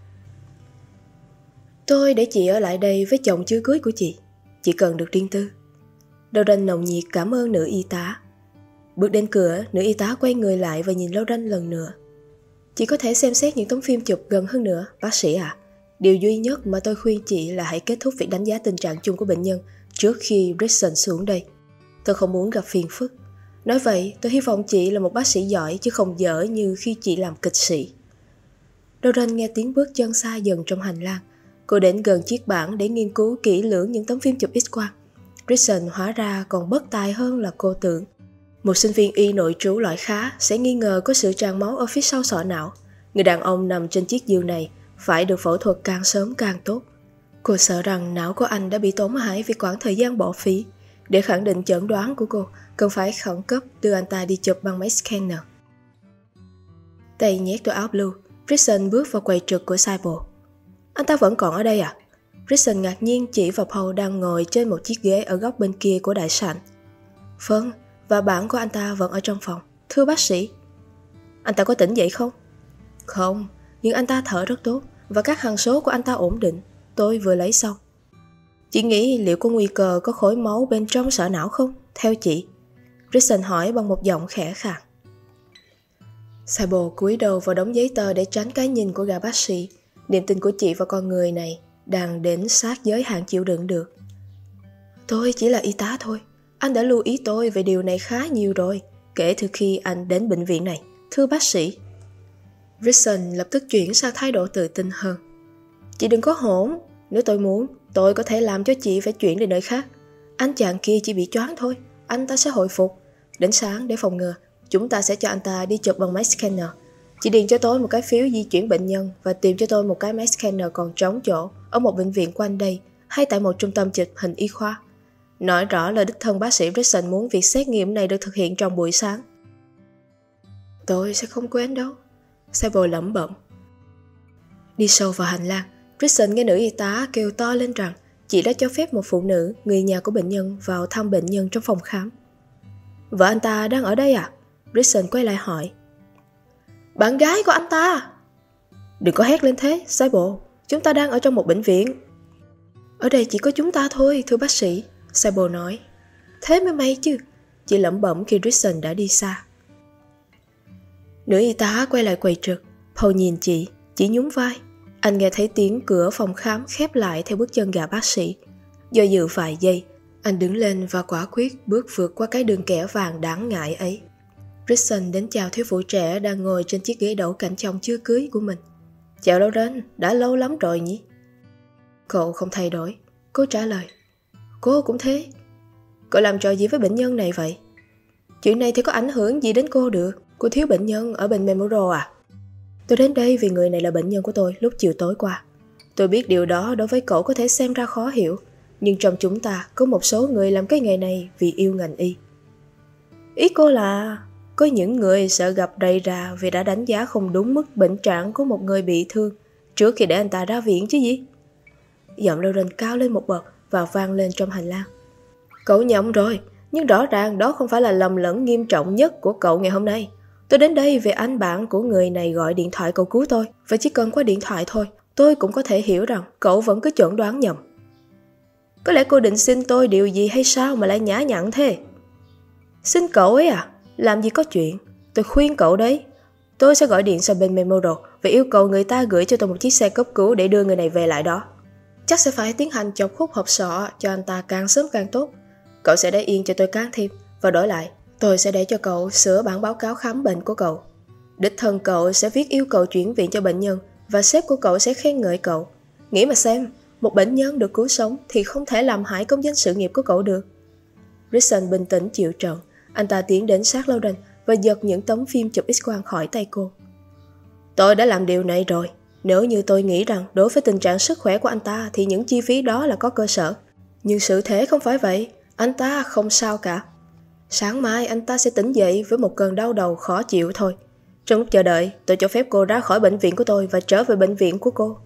Speaker 1: Tôi để chị ở lại đây với chồng chưa cưới của chị. Chị cần được riêng tư. Lauren nồng nhiệt cảm ơn nữ y tá. Bước đến cửa, nữ y tá quay người lại và nhìn Lauren lần nữa. Chị có thể xem xét những tấm phim chụp gần hơn nữa, bác sĩ ạ. À. Điều duy nhất mà tôi khuyên chị là hãy kết thúc việc đánh giá tình trạng chung của bệnh nhân trước khi Brisson xuống đây. Tôi không muốn gặp phiền phức. Nói vậy, tôi hy vọng chị là một bác sĩ giỏi chứ không dở như khi chị làm kịch sĩ. Lauren nghe tiếng bước chân xa dần trong hành lang. Cô đến gần chiếc bảng để nghiên cứu kỹ lưỡng những tấm phim chụp X-quang. Brisson hóa ra còn bất tài hơn là cô tưởng. Một sinh viên y nội trú loại khá sẽ nghi ngờ có sự tràn máu ở phía sau sọ não. Người đàn ông nằm trên chiếc giường này phải được phẫu thuật càng sớm càng tốt. Cô sợ rằng não của anh đã bị tổn hại vì quãng thời gian bỏ phí. Để khẳng định chẩn đoán của cô, cần phải khẩn cấp đưa anh ta đi chụp bằng máy scanner. Tay nhét túi áo blue, Brisson bước vào quầy trực của Cyborg. Anh ta vẫn còn ở đây à? Brisson ngạc nhiên chỉ vào Paul đang ngồi trên một chiếc ghế ở góc bên kia của đại sảnh. Vâng, và bạn của anh ta vẫn ở trong phòng. Thưa bác sĩ. Anh ta có tỉnh dậy không? Không, nhưng anh ta thở rất tốt và các hằng số của anh ta ổn định. Tôi vừa lấy xong. Chị nghĩ liệu có nguy cơ có khối máu bên trong sọ não không? Theo chị, Richardson hỏi bằng một giọng khẽ khàng. Sable cúi đầu vào đống giấy tờ để tránh cái nhìn của gã bác sĩ. Niềm tin của chị vào con người này đang đến sát giới hạn chịu đựng được. Tôi chỉ là y tá thôi. Anh đã lưu ý tôi về điều này khá nhiều rồi, kể từ khi anh đến bệnh viện này, thưa bác sĩ. Richardson lập tức chuyển sang thái độ tự tin hơn. Chị đừng có hỗn. Nếu tôi muốn, tôi có thể làm cho chị phải chuyển đi nơi khác. Anh chàng kia chỉ bị choáng thôi. Anh ta sẽ hồi phục. Đến sáng để phòng ngừa, chúng ta sẽ cho anh ta đi chụp bằng máy scanner. Chị điền cho tôi một cái phiếu di chuyển bệnh nhân và tìm cho tôi một cái máy scanner còn trống chỗ ở một bệnh viện quanh đây hay tại một trung tâm chụp hình y khoa. Nói rõ là đích thân bác sĩ Richardson muốn việc xét nghiệm này được thực hiện trong buổi sáng. Tôi sẽ không quên đâu, Sable lẩm bẩm. Đi sâu vào hành lang, Richardson nghe nữ y tá kêu to lên rằng chị đã cho phép một phụ nữ, người nhà của bệnh nhân, vào thăm bệnh nhân trong phòng khám. Vợ anh ta đang ở đây à? Richardson quay lại hỏi. Bạn gái của anh ta? Đừng có hét lên thế, Sable. Chúng ta đang ở trong một bệnh viện. Ở đây chỉ có chúng ta thôi, thưa bác sĩ, Sable nói. Thế mới may chứ, chị lẩm bẩm khi Richardson đã đi xa. Nữ y tá quay lại quầy trực. Paul nhìn chị, chị nhún vai. Anh nghe thấy tiếng cửa phòng khám khép lại theo bước chân gã bác sĩ. Do dự vài giây, anh đứng lên và quả quyết bước vượt qua cái đường kẻ vàng đáng ngại ấy. Richardson đến chào thiếu phụ trẻ đang ngồi trên chiếc ghế đẩu cạnh chồng chưa cưới của mình. Chào Lauren, đã lâu lắm rồi nhỉ? Cậu không thay đổi. Cô trả lời. Cô cũng thế. Cậu làm trò gì với bệnh nhân này vậy? Chuyện này thì có ảnh hưởng gì đến cô được? Cô thiếu bệnh nhân ở bên Memorial à? Tôi đến đây vì người này là bệnh nhân của tôi lúc chiều tối qua. Tôi biết điều đó đối với cậu có thể xem ra khó hiểu, nhưng trong chúng ta có một số người làm cái nghề này vì yêu ngành y. Ý cô là có những người sợ gặp rầy rà vì đã đánh giá không đúng mức bệnh trạng của một người bị thương trước khi để anh ta ra viện chứ gì? Giọng Lauren cao lên một bậc và vang lên trong hành lang. Cậu nhầm rồi, nhưng rõ ràng đó không phải là lầm lẫn nghiêm trọng nhất của cậu ngày hôm nay. Tôi đến đây vì anh bạn của người này gọi điện thoại cầu cứu tôi, và chỉ cần qua điện thoại thôi, tôi cũng có thể hiểu rằng cậu vẫn cứ chẩn đoán nhầm. Có lẽ cô định xin tôi điều gì hay sao mà lại nhã nhặn thế? Xin cậu ấy à? Làm gì có chuyện. Tôi khuyên cậu đấy. Tôi sẽ gọi điện sang bên Memorial và yêu cầu người ta gửi cho tôi một chiếc xe cấp cứu để đưa người này về lại đó. Chắc sẽ phải tiến hành chọc hút hộp sọ cho anh ta càng sớm càng tốt. Cậu sẽ để yên cho tôi can thiệp, và đổi lại, tôi sẽ để cho cậu sửa bản báo cáo khám bệnh của cậu. Đích thân cậu sẽ viết yêu cầu chuyển viện cho bệnh nhân và sếp của cậu sẽ khen ngợi cậu. Nghĩ mà xem, một bệnh nhân được cứu sống thì không thể làm hại công danh sự nghiệp của cậu được. Richardson bình tĩnh chịu trận. Anh ta tiến đến sát Lauren và giật những tấm phim chụp X-quang khỏi tay cô. Tôi đã làm điều này rồi. Nếu như tôi nghĩ rằng đối với tình trạng sức khỏe của anh ta thì những chi phí đó là có cơ sở. Nhưng sự thế không phải vậy. Anh ta không sao cả. Sáng mai anh ta sẽ tỉnh dậy với một cơn đau đầu khó chịu thôi. Trong lúc chờ đợi, tôi cho phép cô ra khỏi bệnh viện của tôi và trở về bệnh viện của cô.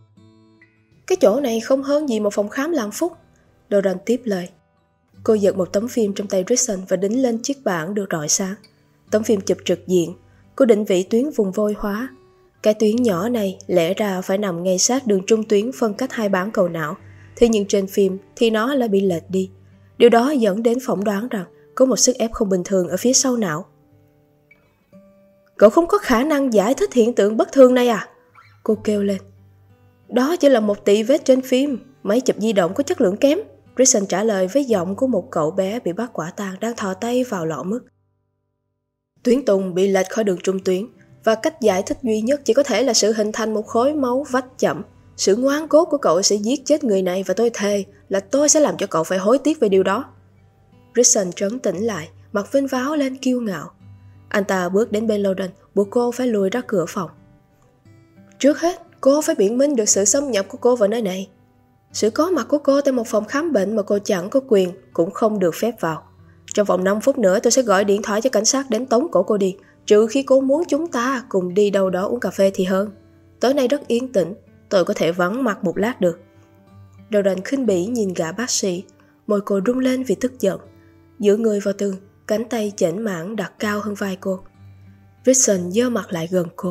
Speaker 1: Cái chỗ này không hơn gì một phòng khám làng phúc, Lauren tiếp lời. Cô giật một tấm phim trong tay Richardson và đính lên chiếc bảng được rọi sáng. Tấm phim chụp trực diện. Cô định vị tuyến vùng vôi hóa. Cái tuyến nhỏ này lẽ ra phải nằm ngay sát đường trung tuyến phân cách hai bán cầu não. Thế nhưng trên phim thì nó lại bị lệch đi. Điều đó dẫn đến phỏng đoán rằng có một sức ép không bình thường ở phía sau não. Cậu không có khả năng giải thích hiện tượng bất thường này à? Cô kêu lên. Đó chỉ là một tị vết trên phim. Máy chụp di động có chất lượng kém. Richardson trả lời với giọng của một cậu bé bị bắt quả tang đang thò tay vào lọ mứt. Tuyến tùng bị lệch khỏi đường trung tuyến, và cách giải thích duy nhất chỉ có thể là sự hình thành một khối máu vách chậm. Sự ngoan cố của cậu sẽ giết chết người này, và tôi thề là tôi sẽ làm cho cậu phải hối tiếc về điều đó. Richardson trấn tĩnh lại, mặt vinh váo lên kiêu ngạo. Anh ta bước đến bên Lauren, buộc cô phải lùi ra cửa phòng. Trước hết, cô phải biện minh được sự xâm nhập của cô vào nơi này. Sự có mặt của cô tại một phòng khám bệnh mà cô chẳng có quyền cũng không được phép vào. Trong vòng năm phút nữa tôi sẽ gọi điện thoại cho cảnh sát đến tống cổ cô đi, trừ khi cô muốn chúng ta cùng đi đâu đó uống cà phê thì hơn. Tối nay rất yên tĩnh, tôi có thể vắng mặt một lát được. Lauren khinh bỉ nhìn gã bác sĩ, môi cô rung lên vì tức giận. Dựa người vào tường, cánh tay chểnh mảng đặt cao hơn vai cô. Richardson giơ mặt lại gần cô.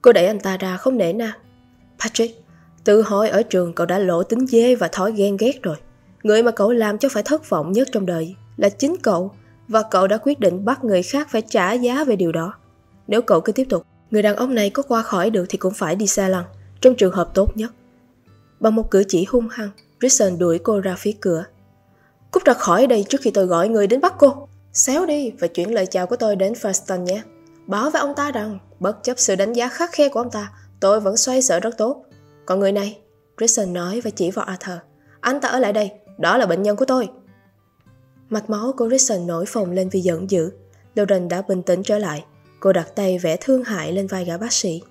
Speaker 1: Cô đẩy anh ta ra không nể nang. Patrick, từ hồi ở trường cậu đã lộ tính dê và thói ghen ghét rồi. Người mà cậu làm cho phải thất vọng nhất trong đời là chính cậu, và cậu đã quyết định bắt người khác phải trả giá về điều đó. Nếu cậu cứ tiếp tục, người đàn ông này có qua khỏi được thì cũng phải đi xa lăng, trong trường hợp tốt nhất. Bằng một cử chỉ hung hăng, Richardson đuổi cô ra phía cửa. Cút ra khỏi đây trước khi tôi gọi người đến bắt cô. Xéo đi và chuyển lời chào của tôi đến Firestone nhé. Báo với ông ta rằng, bất chấp sự đánh giá khắt khe của ông ta, tôi vẫn xoay sở rất tốt. Còn người này, Richardson nói và chỉ vào Arthur, anh ta ở lại đây, đó là bệnh nhân của tôi. Mạch máu của Richardson nổi phồng lên vì giận dữ. Lauren đã bình tĩnh trở lại. Cô đặt tay vẽ thương hại lên vai gã bác sĩ.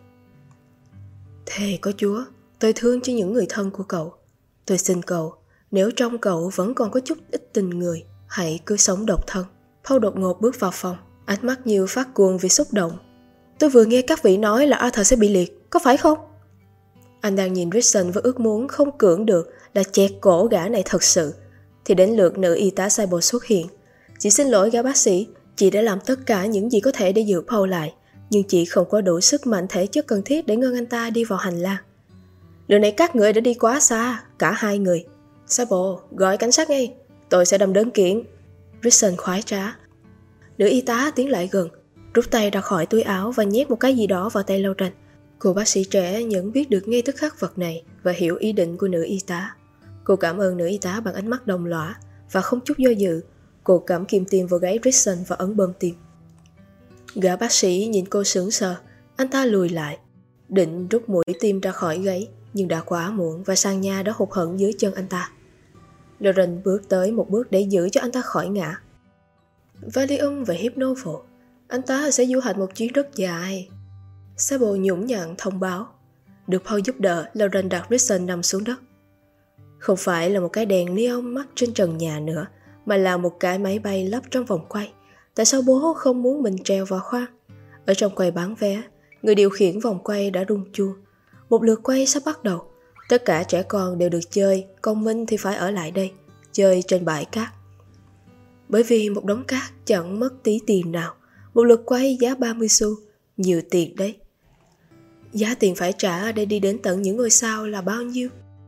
Speaker 1: Thề có Chúa, tôi thương cho những người thân của cậu. Tôi xin cậu, nếu trong cậu vẫn còn có chút ít tình người, hãy cứ sống độc thân. Paul đột ngột bước vào phòng, ánh mắt như phát cuồng vì xúc động. Tôi vừa nghe các vị nói là Arthur sẽ bị liệt, có phải không? Anh đang nhìn Richardson với ước muốn không cưỡng được là chẹt cổ gã này thật sự. Thì đến lượt nữ y tá Cyborg xuất hiện. Chị xin lỗi gã bác sĩ, chị đã làm tất cả những gì có thể để giữ Paul lại, nhưng chị không có đủ sức mạnh thể chất cần thiết để ngăn anh ta đi vào hành lang. Lần này các người đã đi quá xa, cả hai người. Cyborg, gọi cảnh sát ngay, tôi sẽ đâm đơn kiện. Richardson khoái trá. Nữ y tá tiến lại gần, rút tay ra khỏi túi áo và nhét một cái gì đó vào tay Lauren. Cô bác sĩ trẻ nhận biết được ngay tức khắc vật này và hiểu ý định của nữ y tá. Cô cảm ơn nữ y tá bằng ánh mắt đồng lõa và không chút do dự, cô cắm kim tiêm vào gáy Richardson và ấn bơm tim. Gã bác sĩ nhìn cô sững sờ, anh ta lùi lại, định rút mũi tim ra khỏi gáy, nhưng đã quá muộn và sàn nhà đã hụt hẫng dưới chân anh ta. Lauren bước tới một bước để giữ cho anh ta khỏi ngã. Valium và Hypnofor, anh ta sẽ du hành một chuyến rất dài. Sable nhũng nhặn thông báo. Được Paul giúp đỡ, Lauren đặt Richardson nằm xuống đất. Không phải là một cái đèn neon mắc trên trần nhà nữa, mà là một cái máy bay lắp trong vòng quay. Tại sao bố không muốn mình treo vào khoang? Ở trong quầy bán vé, người điều khiển vòng quay đã rung chuông. Một lượt quay sắp bắt đầu. Tất cả trẻ con đều được chơi, còn mình thì phải ở lại đây, chơi trên bãi cát. Bởi vì một đống cát chẳng mất tí tiền nào. Một lượt quay giá ba mươi xu, nhiều tiền đấy. Giá tiền phải trả để đi đến tận những ngôi sao là bao nhiêu?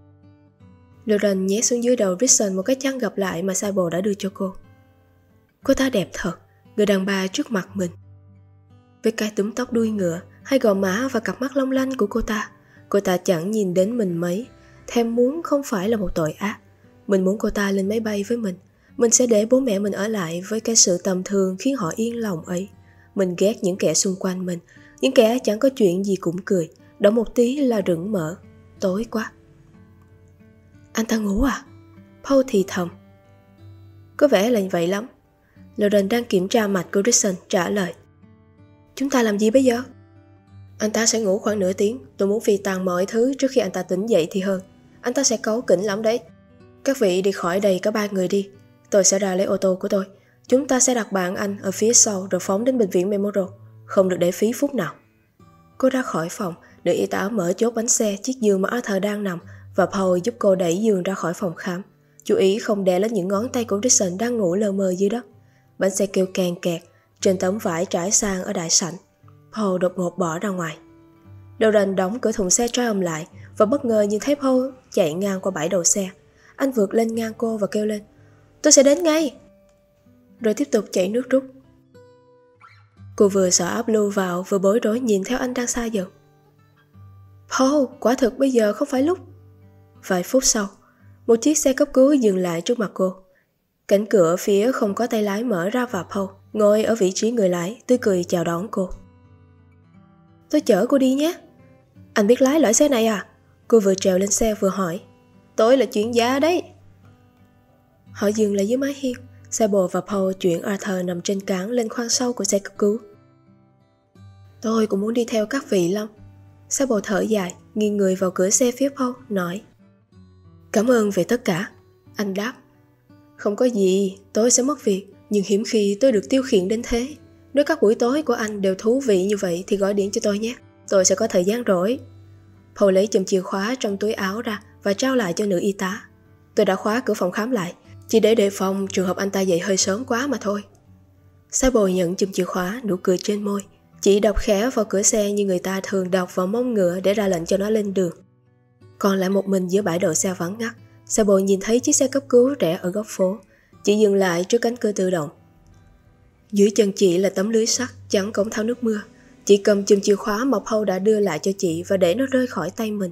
Speaker 1: Lauren nhét xuống dưới đầu Richardson một cái chăn gặp lại mà Cyborg đã đưa cho cô. Cô ta đẹp thật, người đàn bà trước mặt mình. Với cái túm tóc đuôi ngựa, hai gò má và cặp mắt long lanh của cô ta, cô ta chẳng nhìn đến mình mấy. Thèm muốn không phải là một tội ác. Mình muốn cô ta lên máy bay với mình. Mình sẽ để bố mẹ mình ở lại với cái sự tầm thường khiến họ yên lòng ấy. Mình ghét những kẻ xung quanh mình, những kẻ chẳng có chuyện gì cũng cười, đổ một tí là rửng mỡ. Tối quá. Anh ta ngủ à? Paul thì thầm. Có vẻ là vậy lắm. Lauren đang kiểm tra mạch của Richardson trả lời. Chúng ta làm gì bây giờ? Anh ta sẽ ngủ khoảng nửa tiếng. Tôi muốn phi tàn mọi thứ trước khi anh ta tỉnh dậy thì hơn. Anh ta sẽ cáu kỉnh lắm đấy. Các vị đi khỏi đây cả ba người đi. Tôi sẽ ra lấy ô tô của tôi. Chúng ta sẽ đặt bạn anh ở phía sau rồi phóng đến bệnh viện Memorial. Không được để phí phút nào. Cô ra khỏi phòng. Nữ y tá mở chốt bánh xe chiếc giường mà Arthur đang nằm và Paul giúp cô đẩy giường ra khỏi phòng khám. Chú ý không đè lên những ngón tay của Richardson đang ngủ lờ mờ dưới đất. Bánh xe kêu kèn kẹt trên tấm vải trải sang ở đại sảnh. Paul đột ngột bỏ ra ngoài. Lauren đóng cửa thùng xe Triumph lại và bất ngờ nhìn thấy Paul chạy ngang qua bãi đầu xe. Anh vượt lên ngang cô và kêu lên, tôi sẽ đến ngay. Rồi tiếp tục chảy nước rút. Cô vừa sợ áp lưu vào vừa bối rối nhìn theo anh đang xa dần. Paul, quả thực bây giờ không phải lúc. Vài phút sau, một chiếc xe cấp cứu dừng lại trước mặt cô. Cánh cửa phía không có tay lái mở ra và Paul ngồi ở vị trí người lái, tươi cười chào đón cô. Tôi chở cô đi nhé. Anh biết lái loại xe này à? Cô vừa trèo lên xe vừa hỏi. Tôi là chuyên gia đấy. Họ dừng lại dưới mái hiên. Cyborg và Paul chuyển Arthur nằm trên cáng lên khoang sau của xe cấp cứu. Tôi cũng muốn đi theo các vị lắm. Cyborg thở dài, nghiêng người vào cửa xe phía Paul, nói. Cảm ơn về tất cả. Anh đáp. Không có gì, tôi sẽ mất việc, nhưng hiếm khi tôi được tiêu khiển đến thế. Nếu các buổi tối của anh đều thú vị như vậy thì gọi điện cho tôi nhé. Tôi sẽ có thời gian rỗi. Paul lấy chùm chìa khóa trong túi áo ra và trao lại cho nữ y tá. Tôi đã khóa cửa phòng khám lại, chỉ để đề phòng trường hợp anh ta dậy hơi sớm quá mà thôi. Cyborg nhận chùm chìa khóa, nụ cười trên môi. Chị đập khẽ vào cửa xe như người ta thường đập vào mông ngựa để ra lệnh cho nó lên đường. Còn lại một mình giữa bãi đậu xe vắng ngắt, Sabo nhìn thấy chiếc xe cấp cứu rẽ ở góc phố. Chị dừng lại trước cánh cửa tự động. Dưới chân chị là tấm lưới sắt chắn cổng tháo nước mưa. Chị cầm chùm chìa khóa mà Paul đã đưa lại cho chị và để nó rơi khỏi tay mình.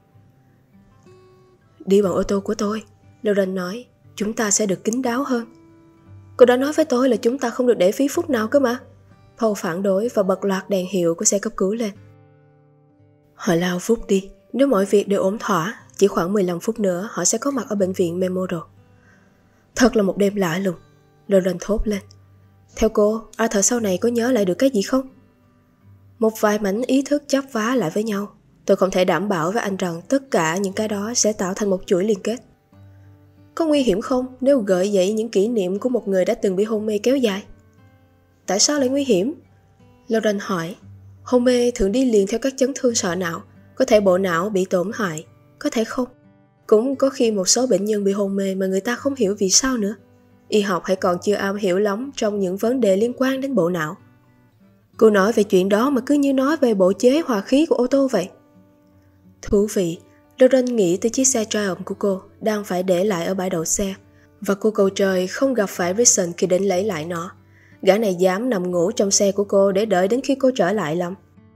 Speaker 1: Đi bằng ô tô của tôi, Lauren nói, chúng ta sẽ được kín đáo hơn. Cô đã nói với tôi là chúng ta không được để phí phút nào cơ mà. Paul phản đối và bật loạt đèn hiệu của xe cấp cứu lên. Họ lao phút đi, nếu mọi việc đều ổn thỏa, chỉ khoảng mười lăm phút nữa họ sẽ có mặt ở bệnh viện Memorial. Thật là một đêm lạ lùng, Lauren thốt lên. Theo cô, Arthur sau này có nhớ lại được cái gì không? Một vài mảnh ý thức chắp vá lại với nhau. Tôi không thể đảm bảo với anh rằng tất cả những cái đó sẽ tạo thành một chuỗi liên kết. Có nguy hiểm không nếu gợi dậy những kỷ niệm của một người đã từng bị hôn mê kéo dài? Tại sao lại nguy hiểm? Lauren hỏi. Hôn mê thường đi liền theo các chấn thương sọ não. Có thể bộ não bị tổn hại, có thể không. Cũng có khi một số bệnh nhân bị hôn mê mà người ta không hiểu vì sao nữa. Y học hãy còn chưa am hiểu lắm trong những vấn đề liên quan đến bộ não. Cô nói về chuyện đó mà cứ như nói về bộ chế hòa khí của ô tô vậy. Thú vị, Lauren nghĩ tới chiếc xe Triumph của cô đang phải để lại ở bãi đậu xe, và cô cầu trời không gặp phải Wilson khi đến lấy lại nó. Gã này dám nằm ngủ trong xe của cô để đợi đến khi cô trở lại lắm.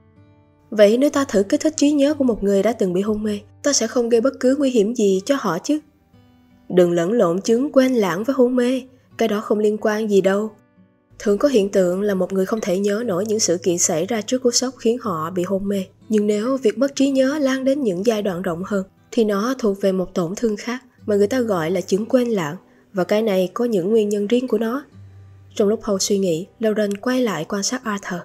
Speaker 1: Vậy nếu ta thử kích thích trí nhớ của một người đã từng bị hôn mê, ta sẽ không gây bất cứ nguy hiểm gì cho họ chứ. Đừng lẫn lộn chứng quên lãng với hôn mê, cái đó không liên quan gì đâu. Thường có hiện tượng là một người không thể nhớ nổi những sự kiện xảy ra trước cú sốc khiến họ bị hôn mê. Nhưng nếu việc mất trí nhớ lan đến những giai đoạn rộng hơn, thì nó thuộc về một tổn thương khác mà người ta gọi là chứng quên lãng, và cái này có những nguyên nhân riêng của nó. Trong lúc Paul suy nghĩ, Lauren quay lại quan sát Arthur.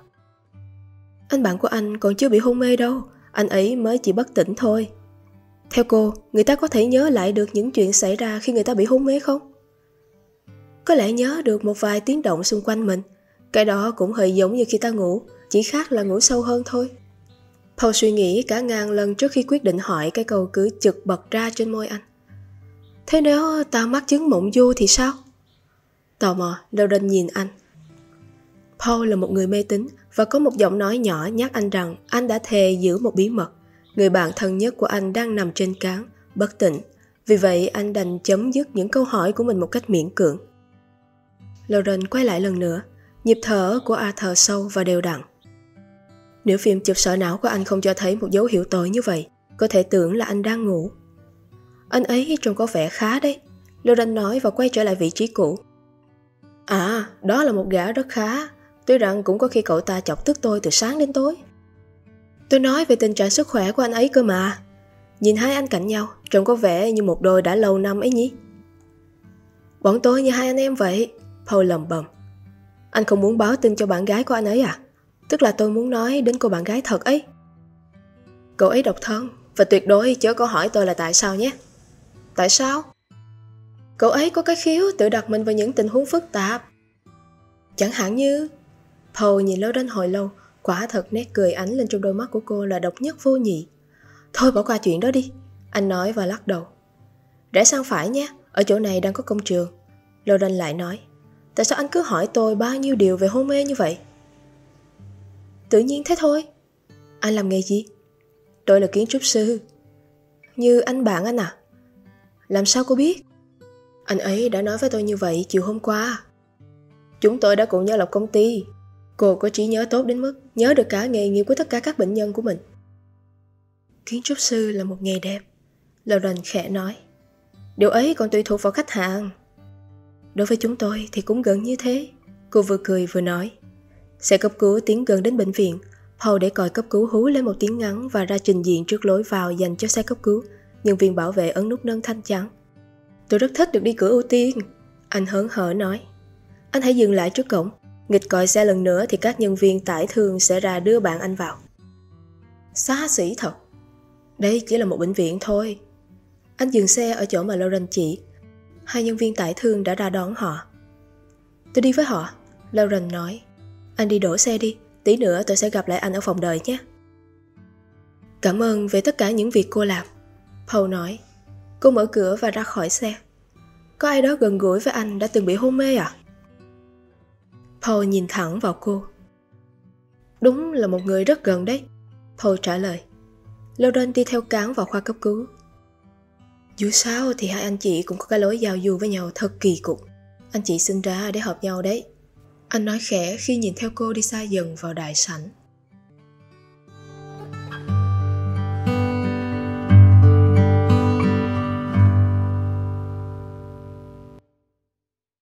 Speaker 1: Anh bạn của anh còn chưa bị hôn mê đâu, anh ấy mới chỉ bất tỉnh thôi. Theo cô, người ta có thể nhớ lại được những chuyện xảy ra khi người ta bị hôn mê không? Có lẽ nhớ được một vài tiếng động xung quanh mình. Cái đó cũng hơi giống như khi ta ngủ, chỉ khác là ngủ sâu hơn thôi. Paul suy nghĩ cả ngàn lần trước khi quyết định hỏi cái câu cứ chực bật ra trên môi anh. Thế nếu ta mắc chứng mộng du thì sao? Tò mò, Lauren nhìn anh. Paul là một người mê tín và có một giọng nói nhỏ nhắc anh rằng anh đã thề giữ một bí mật. Người bạn thân nhất của anh đang nằm trên cáng, bất tỉnh. Vì vậy anh đành chấm dứt những câu hỏi của mình một cách miễn cưỡng. Lauren quay lại lần nữa, nhịp thở của Arthur sâu và đều đặn. Nếu phim chụp sọ não của anh không cho thấy một dấu hiệu tội như vậy, có thể tưởng là anh đang ngủ. Anh ấy trông có vẻ khá đấy, Lauren nói và quay trở lại vị trí cũ. À, đó là một gã rất khá, tuy rằng cũng có khi cậu ta chọc tức tôi từ sáng đến tối. Tôi nói về tình trạng sức khỏe của anh ấy cơ mà. Nhìn hai anh cạnh nhau, trông có vẻ như một đôi đã lâu năm ấy nhỉ. Bọn tôi như hai anh em vậy, Paul lầm bầm. Anh không muốn báo tin cho bạn gái của anh ấy à? Tức là tôi muốn nói đến cô bạn gái thật ấy. Cậu ấy độc thân, và tuyệt đối chớ có hỏi tôi là tại sao nhé. Tại sao? Cậu ấy có cái khiếu tự đặt mình vào những tình huống phức tạp. Chẳng hạn như... Paul nhìn Lauren hồi lâu, quả thật nét cười ánh lên trong đôi mắt của cô là độc nhất vô nhị. Thôi bỏ qua chuyện đó đi, anh nói và lắc đầu. Rẽ sang phải nhé, ở chỗ này đang có công trường. Lauren lại nói. Tại sao anh cứ hỏi tôi bao nhiêu điều về hôn mê như vậy? Tự nhiên thế thôi. Anh làm nghề gì? Tôi là kiến trúc sư. Như anh bạn anh à? Làm sao cô biết? Anh ấy đã nói với tôi như vậy chiều hôm qua. Chúng tôi đã cùng nhau lập công ty. Cô có trí nhớ tốt đến mức nhớ được cả nghề nghiệp của tất cả các bệnh nhân của mình. Kiến trúc sư là một nghề đẹp, Lauren khẽ nói. Điều ấy còn tùy thuộc vào khách hàng. Đối với chúng tôi thì cũng gần như thế, cô vừa cười vừa nói. Xe cấp cứu tiến gần đến bệnh viện. Paul để còi cấp cứu hú lên một tiếng ngắn và ra trình diện trước lối vào dành cho xe cấp cứu. Nhân viên bảo vệ ấn nút nâng thanh trắng. Tôi rất thích được đi cửa ưu tiên, anh hớn hở nói. Anh hãy dừng lại trước cổng. Nghịch còi xe lần nữa thì các nhân viên tải thương sẽ ra đưa bạn anh vào. Xa xỉ thật. Đây chỉ là một bệnh viện thôi. Anh dừng xe ở chỗ mà Lauren chỉ. Hai nhân viên tải thương đã ra đón họ. Tôi đi với họ, Lauren nói. Anh đi đổ xe đi, tí nữa tôi sẽ gặp lại anh ở phòng đợi nhé. Cảm ơn về tất cả những việc cô làm, Paul nói. Cô mở cửa và ra khỏi xe. Có ai đó gần gũi với anh đã từng bị hôn mê à? Paul nhìn thẳng vào cô. Đúng là một người rất gần đấy, Paul trả lời. Lauren đi theo Cán vào khoa cấp cứu. Dù sao thì hai anh chị cũng có cái lối giao du với nhau thật kỳ cục. Anh chị sinh ra để hợp nhau đấy. Anh nói khẽ khi nhìn theo cô đi xa dần vào đại sảnh.